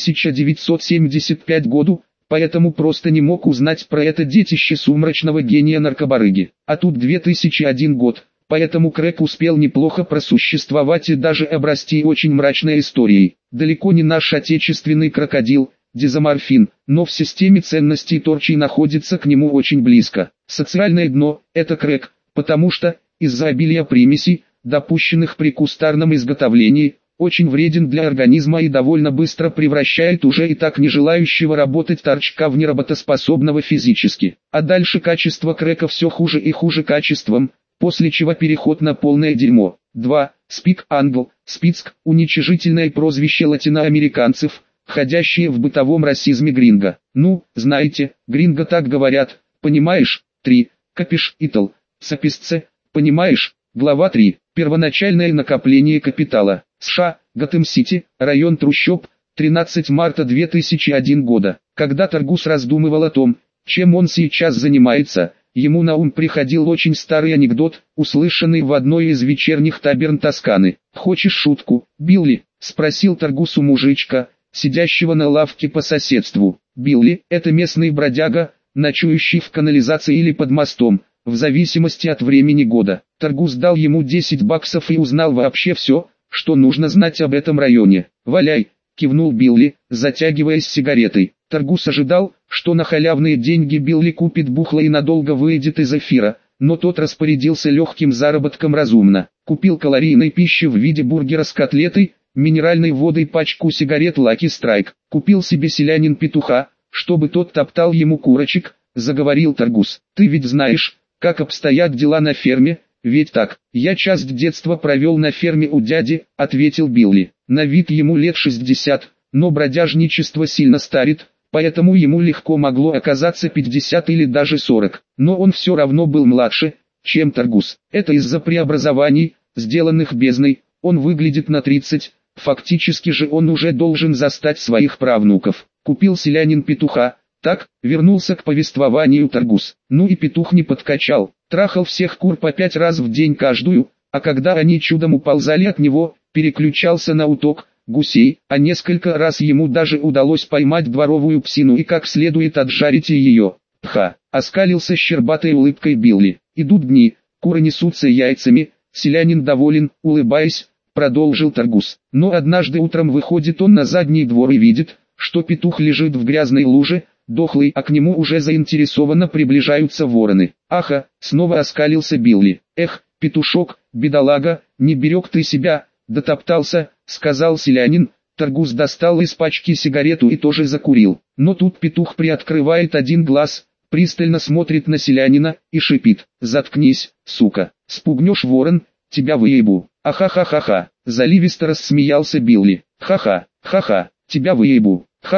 1975 году, поэтому просто не мог узнать про это детище сумрачного гения наркобарыги. А тут 2001 год, поэтому крэк успел неплохо просуществовать и даже обрасти очень мрачной историей. Далеко не наш отечественный крокодил, дезоморфин, но в системе ценностей торчий находится к нему очень близко. Социальное дно – это крэк, потому что, из-за обилия примесей, допущенных при кустарном изготовлении, очень вреден для организма и довольно быстро превращает уже и так не желающего работать торчка в неработоспособного физически. А дальше качество крэка все хуже и хуже качеством, после чего переход на полное дерьмо. 2. Спик Англ, Спицк, уничижительное прозвище латиноамериканцев, входящее в бытовом расизме гринго. Ну, знаете, гринго так говорят, понимаешь? 3. Капиш Итал, Саписце, понимаешь? Глава 3. Первоначальное накопление капитала. США, Готэм-Сити, район трущоб, 13 марта 2001 года. Когда Таргус раздумывал о том, чем он сейчас занимается, ему на ум приходил очень старый анекдот, услышанный в одной из вечерних таберн Тосканы. «Хочешь шутку, Билли?» — спросил Таргус у мужичка, сидящего на лавке по соседству. Билли — это местный бродяга, ночующий в канализации или под мостом, в зависимости от времени года. Таргус дал ему 10 баксов и узнал вообще все, что нужно знать об этом районе. «Валяй», — кивнул Билли, затягиваясь сигаретой. Таргус ожидал, что на халявные деньги Билли купит бухло и надолго выйдет из эфира, но тот распорядился легким заработком разумно. Купил калорийной пищи в виде бургера с котлетой, минеральной водой, пачку сигарет Lucky Strike. Купил себе селянин петуха, чтобы тот топтал ему курочек, заговорил Таргус. «Ты ведь знаешь, как обстоят дела на ферме, ведь так?» «Я часть детства провел на ферме у дяди», — ответил Билли. «На вид ему лет 60, но бродяжничество сильно старит, поэтому ему легко могло оказаться 50 или даже 40. Но он все равно был младше, чем Таргус. Это из-за преобразований, сделанных бездной, он выглядит на 30, фактически же он уже должен застать своих правнуков. Купил селянин петуха». Так, вернулся к повествованию Таргус. Ну и петух не подкачал, трахал всех кур по 5 раз в день каждую, а когда они чудом уползали от него, переключался на уток, гусей, а несколько раз ему даже удалось поймать дворовую псину и как следует отжарить ее. «Пха!» — оскалился щербатой улыбкой Билли. «Идут дни, куры несутся яйцами, селянин доволен», улыбаясь, продолжил Таргус. Но однажды утром выходит он на задний двор и видит, что петух лежит в грязной луже, дохлый, а к нему уже заинтересованно приближаются вороны. «Аха!» — снова оскалился Билли. «Эх, петушок, бедолага, не берег ты себя!» «Дотоптался», — сказал селянин. Таргус достал из пачки сигарету и тоже закурил. Но тут петух приоткрывает один глаз, пристально смотрит на селянина и шипит: «Заткнись, сука, спугнешь ворон, тебя выебу». «Ахахахаха», — заливисто рассмеялся Билли. «Ха-ха, ха-ха, тебя выебу, ха-ха».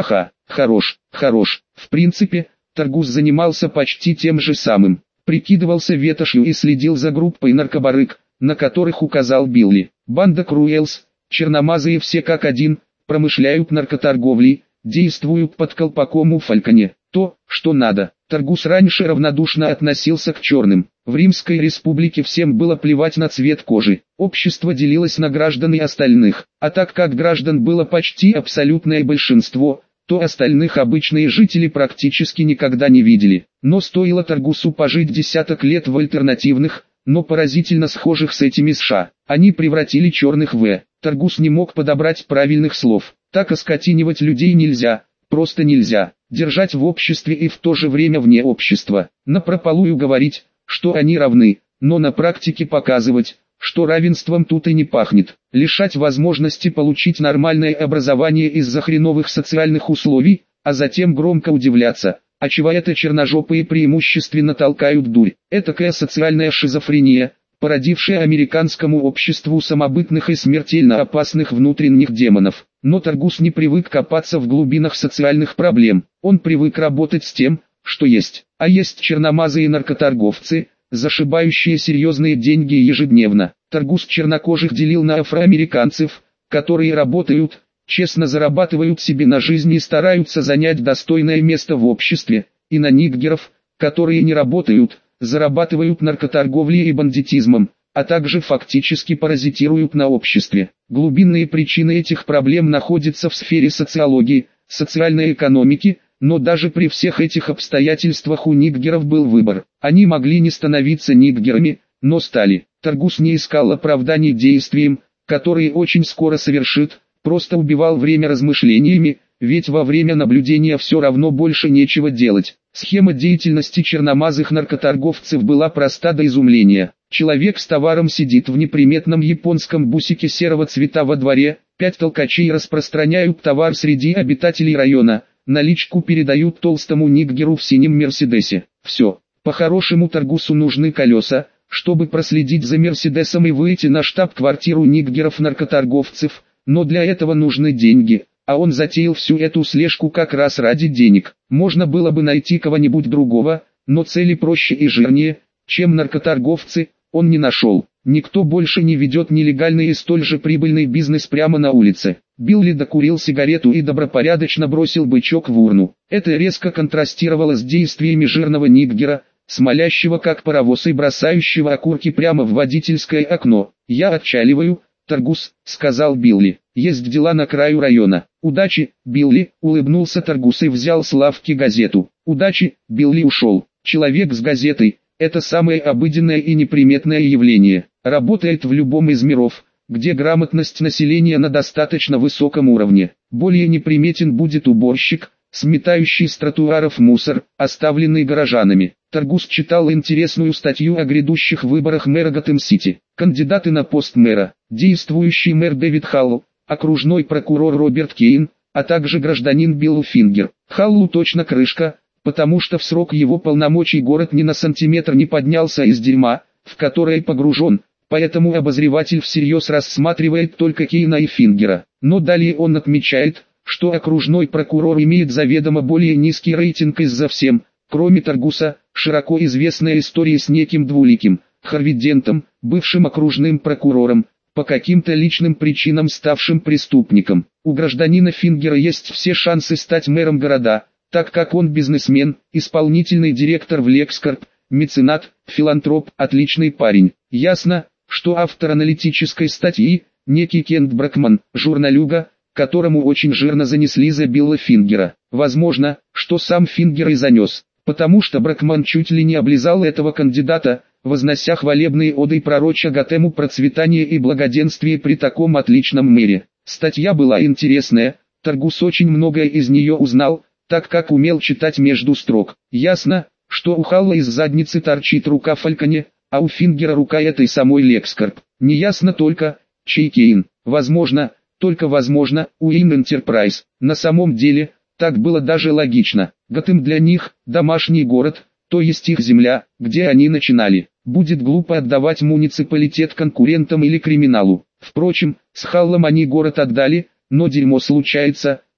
Хорош. В принципе, Торгус занимался почти тем же самым. Прикидывался ветошью и следил за группой наркобарыг, на которых указал Билли. Банда Круэлс, черномазые все как один, промышляют наркоторговлей, действуют под колпаком у Фальконе. То, что надо. Торгус раньше равнодушно относился к черным. В Римской республике всем было плевать на цвет кожи. Общество делилось на граждан и остальных. А так как граждан было почти абсолютное большинство, то остальных обычные жители практически никогда не видели. Но стоило Торгусу пожить десяток лет в альтернативных, но поразительно схожих с этими США. Они превратили черных в... Торгус не мог подобрать правильных слов. Так оскотинивать людей нельзя, просто нельзя. Держать в обществе и в то же время вне общества. Напропалую говорить, что они равны, но на практике показывать, что равенством тут и не пахнет. Лишать возможности получить нормальное образование из-за хреновых социальных условий, а затем громко удивляться, а чего это черножопые преимущественно толкают дурь. Этакая социальная шизофрения, породившая американскому обществу самобытных и смертельно опасных внутренних демонов. Но Торгус не привык копаться в глубинах социальных проблем. Он привык работать с тем, что есть. А есть черномазые наркоторговцы, зашибающие серьезные деньги ежедневно. Торгус чернокожих делил на афроамериканцев, которые работают, честно зарабатывают себе на жизнь и стараются занять достойное место в обществе, и на ниггеров, которые не работают, зарабатывают наркоторговлей и бандитизмом, а также фактически паразитируют на обществе. Глубинные причины этих проблем находятся в сфере социологии, социальной экономики, но даже при всех этих обстоятельствах у ниггеров был выбор. Они могли не становиться ниггерами, но стали. Торгус не искал оправданий действиям, которые очень скоро совершит, просто убивал время размышлениями, ведь во время наблюдения все равно больше нечего делать. Схема деятельности черномазых наркоторговцев была проста до изумления. Человек с товаром сидит в неприметном японском бусике серого цвета во дворе, 5 толкачей распространяют товар среди обитателей района, наличку передают толстому ниггеру в синем Мерседесе. Все. По-хорошему Торгусу нужны колеса, чтобы проследить за Мерседесом и выйти на штаб-квартиру ниггеров-наркоторговцев, но для этого нужны деньги. А он затеял всю эту слежку как раз ради денег. Можно было бы найти кого-нибудь другого, но цели проще и жирнее, чем наркоторговцы, он не нашел. Никто больше не ведет нелегальный и столь же прибыльный бизнес прямо на улице. Билли докурил сигарету и добропорядочно бросил бычок в урну. Это резко контрастировало с действиями жирного ниггера, смолящего как паровоз и бросающего окурки прямо в водительское окно. «Я отчаливаю, Торгус», — сказал Билли. «Есть дела на краю района». «Удачи, Билли», — улыбнулся Торгус и взял с лавки газету. «Удачи», — Билли ушел. Человек с газетой — это самое обыденное и неприметное явление. Работает в любом из миров, где грамотность населения на достаточно высоком уровне. Более неприметен будет уборщик, сметающий с тротуаров мусор, оставленный горожанами. Торгус читал интересную статью о грядущих выборах мэра Готэм-Сити. Кандидаты на пост мэра, действующий мэр Дэвид Халл, окружной прокурор Роберт Кейн, а также гражданин Билл Фингер. Халлу точно крышка, потому что в срок его полномочий город ни на сантиметр не поднялся из дерьма, в которое погружен, поэтому обозреватель всерьез рассматривает только Кейна и Фингера. Но далее он отмечает, что окружной прокурор имеет заведомо более низкий рейтинг из-за всем, кроме Торгуса, широко известная история с неким двуликим, Харви Дентом, бывшим окружным прокурором, по каким-то личным причинам ставшим преступником. У гражданина Фингера есть все шансы стать мэром города, так как он бизнесмен, исполнительный директор в Лекскорп, меценат, филантроп, отличный парень. Ясно, что автор аналитической статьи, некий Кент Бракман, журналюга, которому очень жирно занесли за Билла Фингера. Возможно, что сам Фингер и занес, потому что Бракман чуть ли не облизал этого кандидата, вознося хвалебные оды пророча Готэму процветание и благоденствие при таком отличном мэре. Статья была интересная, Торгус очень многое из нее узнал, так как умел читать между строк. Ясно, что у Халла из задницы торчит рука Фальконе, а у Фингера рука этой самой Лекскорп. Неясно только, чей Кейн. Возможно, только возможно, Уин Энтерпрайз. На самом деле, так было даже логично. Готэм для них – домашний город, то есть их земля, где они начинали. Будет глупо отдавать муниципалитет конкурентам или криминалу. Впрочем, с Халлом они город отдали, но дерьмо случается,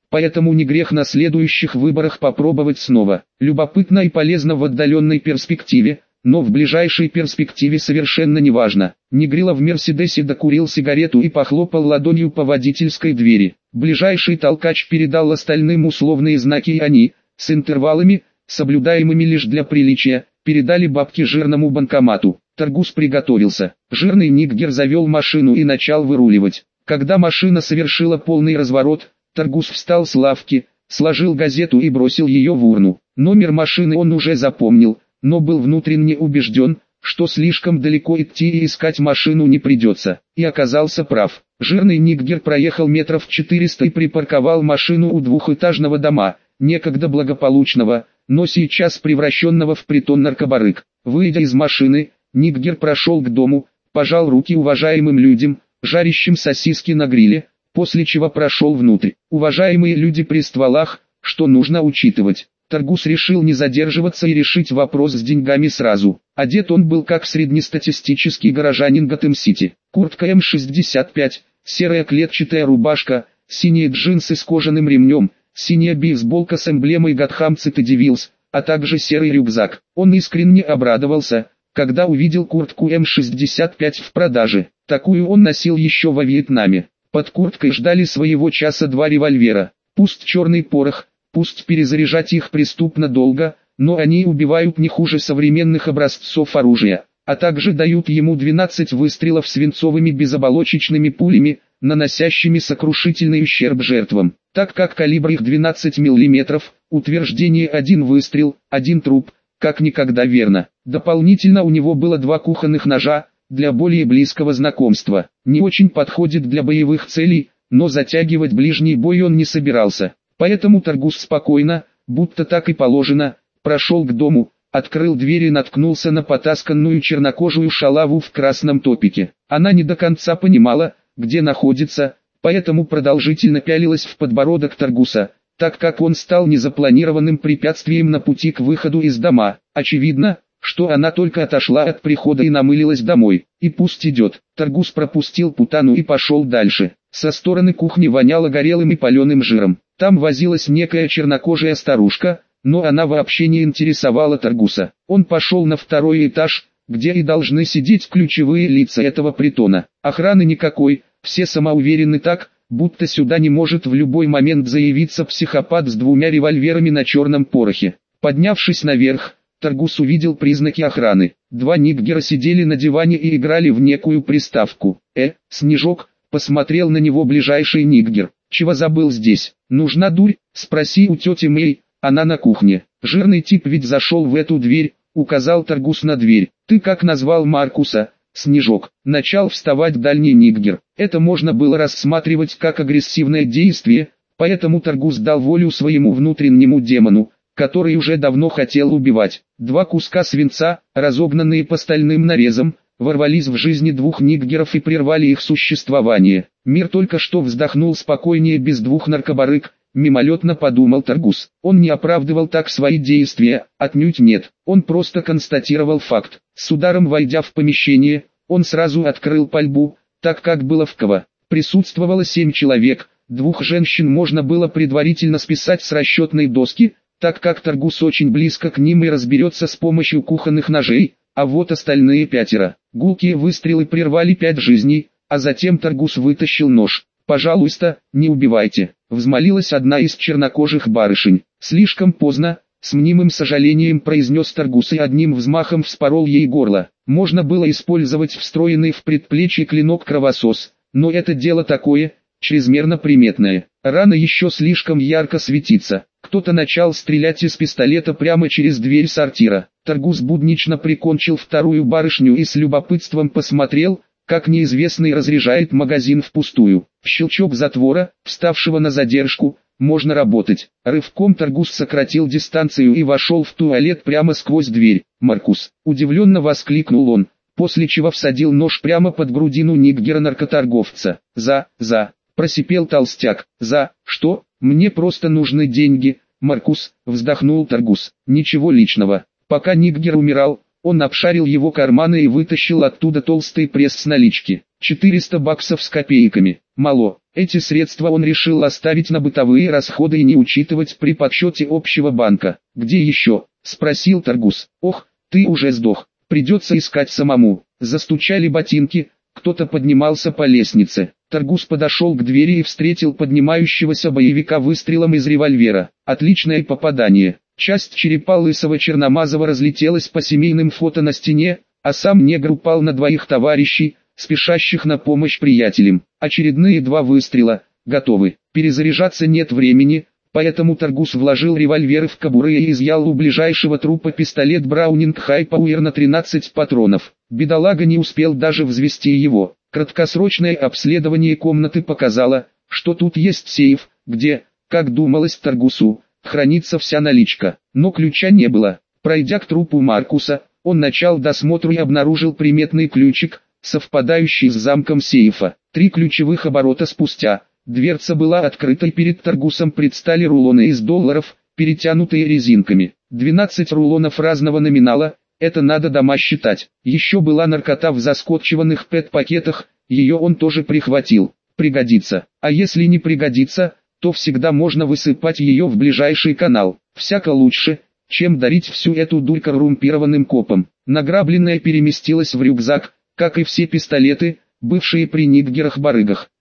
поэтому не грех на следующих выборах попробовать снова. Любопытно и полезно в отдаленной перспективе, но в ближайшей перспективе совершенно неважно. Негрило в Мерседесе докурил сигарету и похлопал ладонью по водительской двери. Ближайший толкач передал остальным условные знаки, и они, с интервалами, соблюдаемыми лишь для приличия, передали бабки жирному банкомату. Таргус приготовился. Жирный ниггер завел машину и начал выруливать. Когда машина совершила полный разворот, Таргус встал с лавки, сложил газету и бросил ее в урну. Номер машины он уже запомнил, но был внутренне убежден, что слишком далеко идти и искать машину не придется. И оказался прав. Жирный ниггер проехал метров 400 и припарковал машину у двухэтажного дома, некогда благополучного, но сейчас превращенного в притон наркобарык. Выйдя из машины, ниггер прошел к дому, пожал руки уважаемым людям, жарящим сосиски на гриле, после чего прошел внутрь. Уважаемые люди при стволах, что нужно учитывать. Таргус решил не задерживаться и решить вопрос с деньгами сразу. Одет он был как среднестатистический горожанин Готэм-Сити. Куртка М65, серая клетчатая рубашка, синие джинсы с кожаным ремнем, синяя бейсболка с эмблемой Gotham City Devils, а также серый рюкзак. Он искренне обрадовался, когда увидел куртку М65 в продаже. Такую он носил еще во Вьетнаме. Под курткой ждали своего часа два револьвера. Пусть черный порох, пусть перезаряжать их преступно долго, но они убивают не хуже современных образцов оружия, а также дают ему 12 выстрелов свинцовыми безоболочечными пулями, наносящими сокрушительный ущерб жертвам. Так как калибр их 12 мм, утверждение «один выстрел, один труп», как никогда верно. Дополнительно у него было два кухонных ножа, для более близкого знакомства. Не очень подходит для боевых целей, но затягивать ближний бой он не собирался. Поэтому Таргус спокойно, будто так и положено, прошел к дому, открыл дверь и наткнулся на потасканную чернокожую шалаву в красном топике. Она не до конца понимала, где находится, поэтому продолжительно пялилась в подбородок Таргуса, так как он стал незапланированным препятствием на пути к выходу из дома. Очевидно, что она только отошла от прихода и намылилась домой. И пусть идет. Таргус пропустил путану и пошел дальше. Со стороны кухни воняло горелым и паленым жиром. Там возилась некая чернокожая старушка, но она вообще не интересовала Таргуса. Он пошел на второй этаж, где и должны сидеть ключевые лица этого притона. Охраны никакой, все самоуверены так, будто сюда не может в любой момент заявиться психопат с двумя револьверами на черном порохе. Поднявшись наверх, Таргус увидел признаки охраны. Два ниггера сидели на диване и играли в некую приставку. Снежок, посмотрел на него ближайший ниггер. Чего забыл здесь? Нужна дурь? Спроси у тети Мэй, она на кухне. Жирный тип ведь зашел в эту дверь, указал Таргус на дверь. Ты как назвал Маркуса? Снежок. Начал вставать дальний ниггер. Это можно было рассматривать как агрессивное действие, поэтому Таргус дал волю своему внутреннему демону, который уже давно хотел убивать. Два куска свинца, разогнанные по стальным нарезам, ворвались в жизни двух ниггеров и прервали их существование. Мир только что вздохнул спокойнее без двух наркобарык, мимолетно подумал Таргус. Он не оправдывал так свои действия, отнюдь нет. Он просто констатировал факт. С ударом войдя в помещение, он сразу открыл пальбу, так как было в кого. Присутствовало 7 человек, двух женщин можно было предварительно списать с расчетной доски, так как Таргус очень близко к ним и разберется с помощью кухонных ножей, а вот остальные 5. Гулкие выстрелы прервали 5 жизней, а затем Таргус вытащил нож. «Пожалуйста, не убивайте», — взмолилась одна из чернокожих барышень. «Слишком поздно», — с мнимым сожалением произнес Таргус и одним взмахом вспорол ей горло. Можно было использовать встроенный в предплечье клинок-кровосос, но это дело такое, чрезмерно приметное. Рана еще слишком ярко светится. Кто-то начал стрелять из пистолета прямо через дверь сортира. Таргус буднично прикончил вторую барышню и с любопытством посмотрел, как неизвестный разряжает магазин впустую. Щелчок затвора, вставшего на задержку, можно работать. Рывком Таргус сократил дистанцию и вошел в туалет прямо сквозь дверь. «Маркус!» — удивленно воскликнул он, после чего всадил нож прямо под грудину ниггера-наркоторговца. «За!» — просипел толстяк. «За что? Мне просто нужны деньги, Маркус!» — вздохнул Таргус. «Ничего личного». Пока ниггер умирал, он обшарил его карманы и вытащил оттуда толстый пресс с налички. 400 баксов с копейками. Мало. Эти средства он решил оставить на бытовые расходы и не учитывать при подсчете общего банка. «Где еще?» – спросил Таргус. «Ох, ты уже сдох. Придется искать самому». Застучали ботинки, кто-то поднимался по лестнице. Таргус подошел к двери и встретил поднимающегося боевика выстрелом из револьвера. Отличное попадание. Часть черепа лысого черномазого разлетелась по семейным фото на стене, а сам негр упал на двоих товарищей, спешащих на помощь приятелям. Очередные 2 выстрела, готовы. Перезаряжаться нет времени, поэтому Таргус вложил револьверы в кобуры и изъял у ближайшего трупа пистолет Браунинг Хай-Пауэр на 13 патронов. Бедолага не успел даже взвести его. Краткосрочное обследование комнаты показало, что тут есть сейф, где, как думалось Таргусу, хранится вся наличка. Но ключа не было. Пройдя к трупу Маркуса, он начал досмотр и обнаружил приметный ключик, совпадающий с замком сейфа. 3 ключевых оборота спустя, дверца была открыта и перед Таргусом предстали рулоны из долларов, перетянутые резинками. 12 рулонов разного номинала, это надо дома считать. Еще была наркота в заскотчеванных пэт-пакетах, ее он тоже прихватил. Пригодится. А если не пригодится, то всегда можно высыпать ее в ближайший канал. Всяко лучше, чем дарить всю эту дурь коррумпированным копам. Награбленное переместилось в рюкзак, как и все пистолеты, бывшие при ниггерах-барыгах.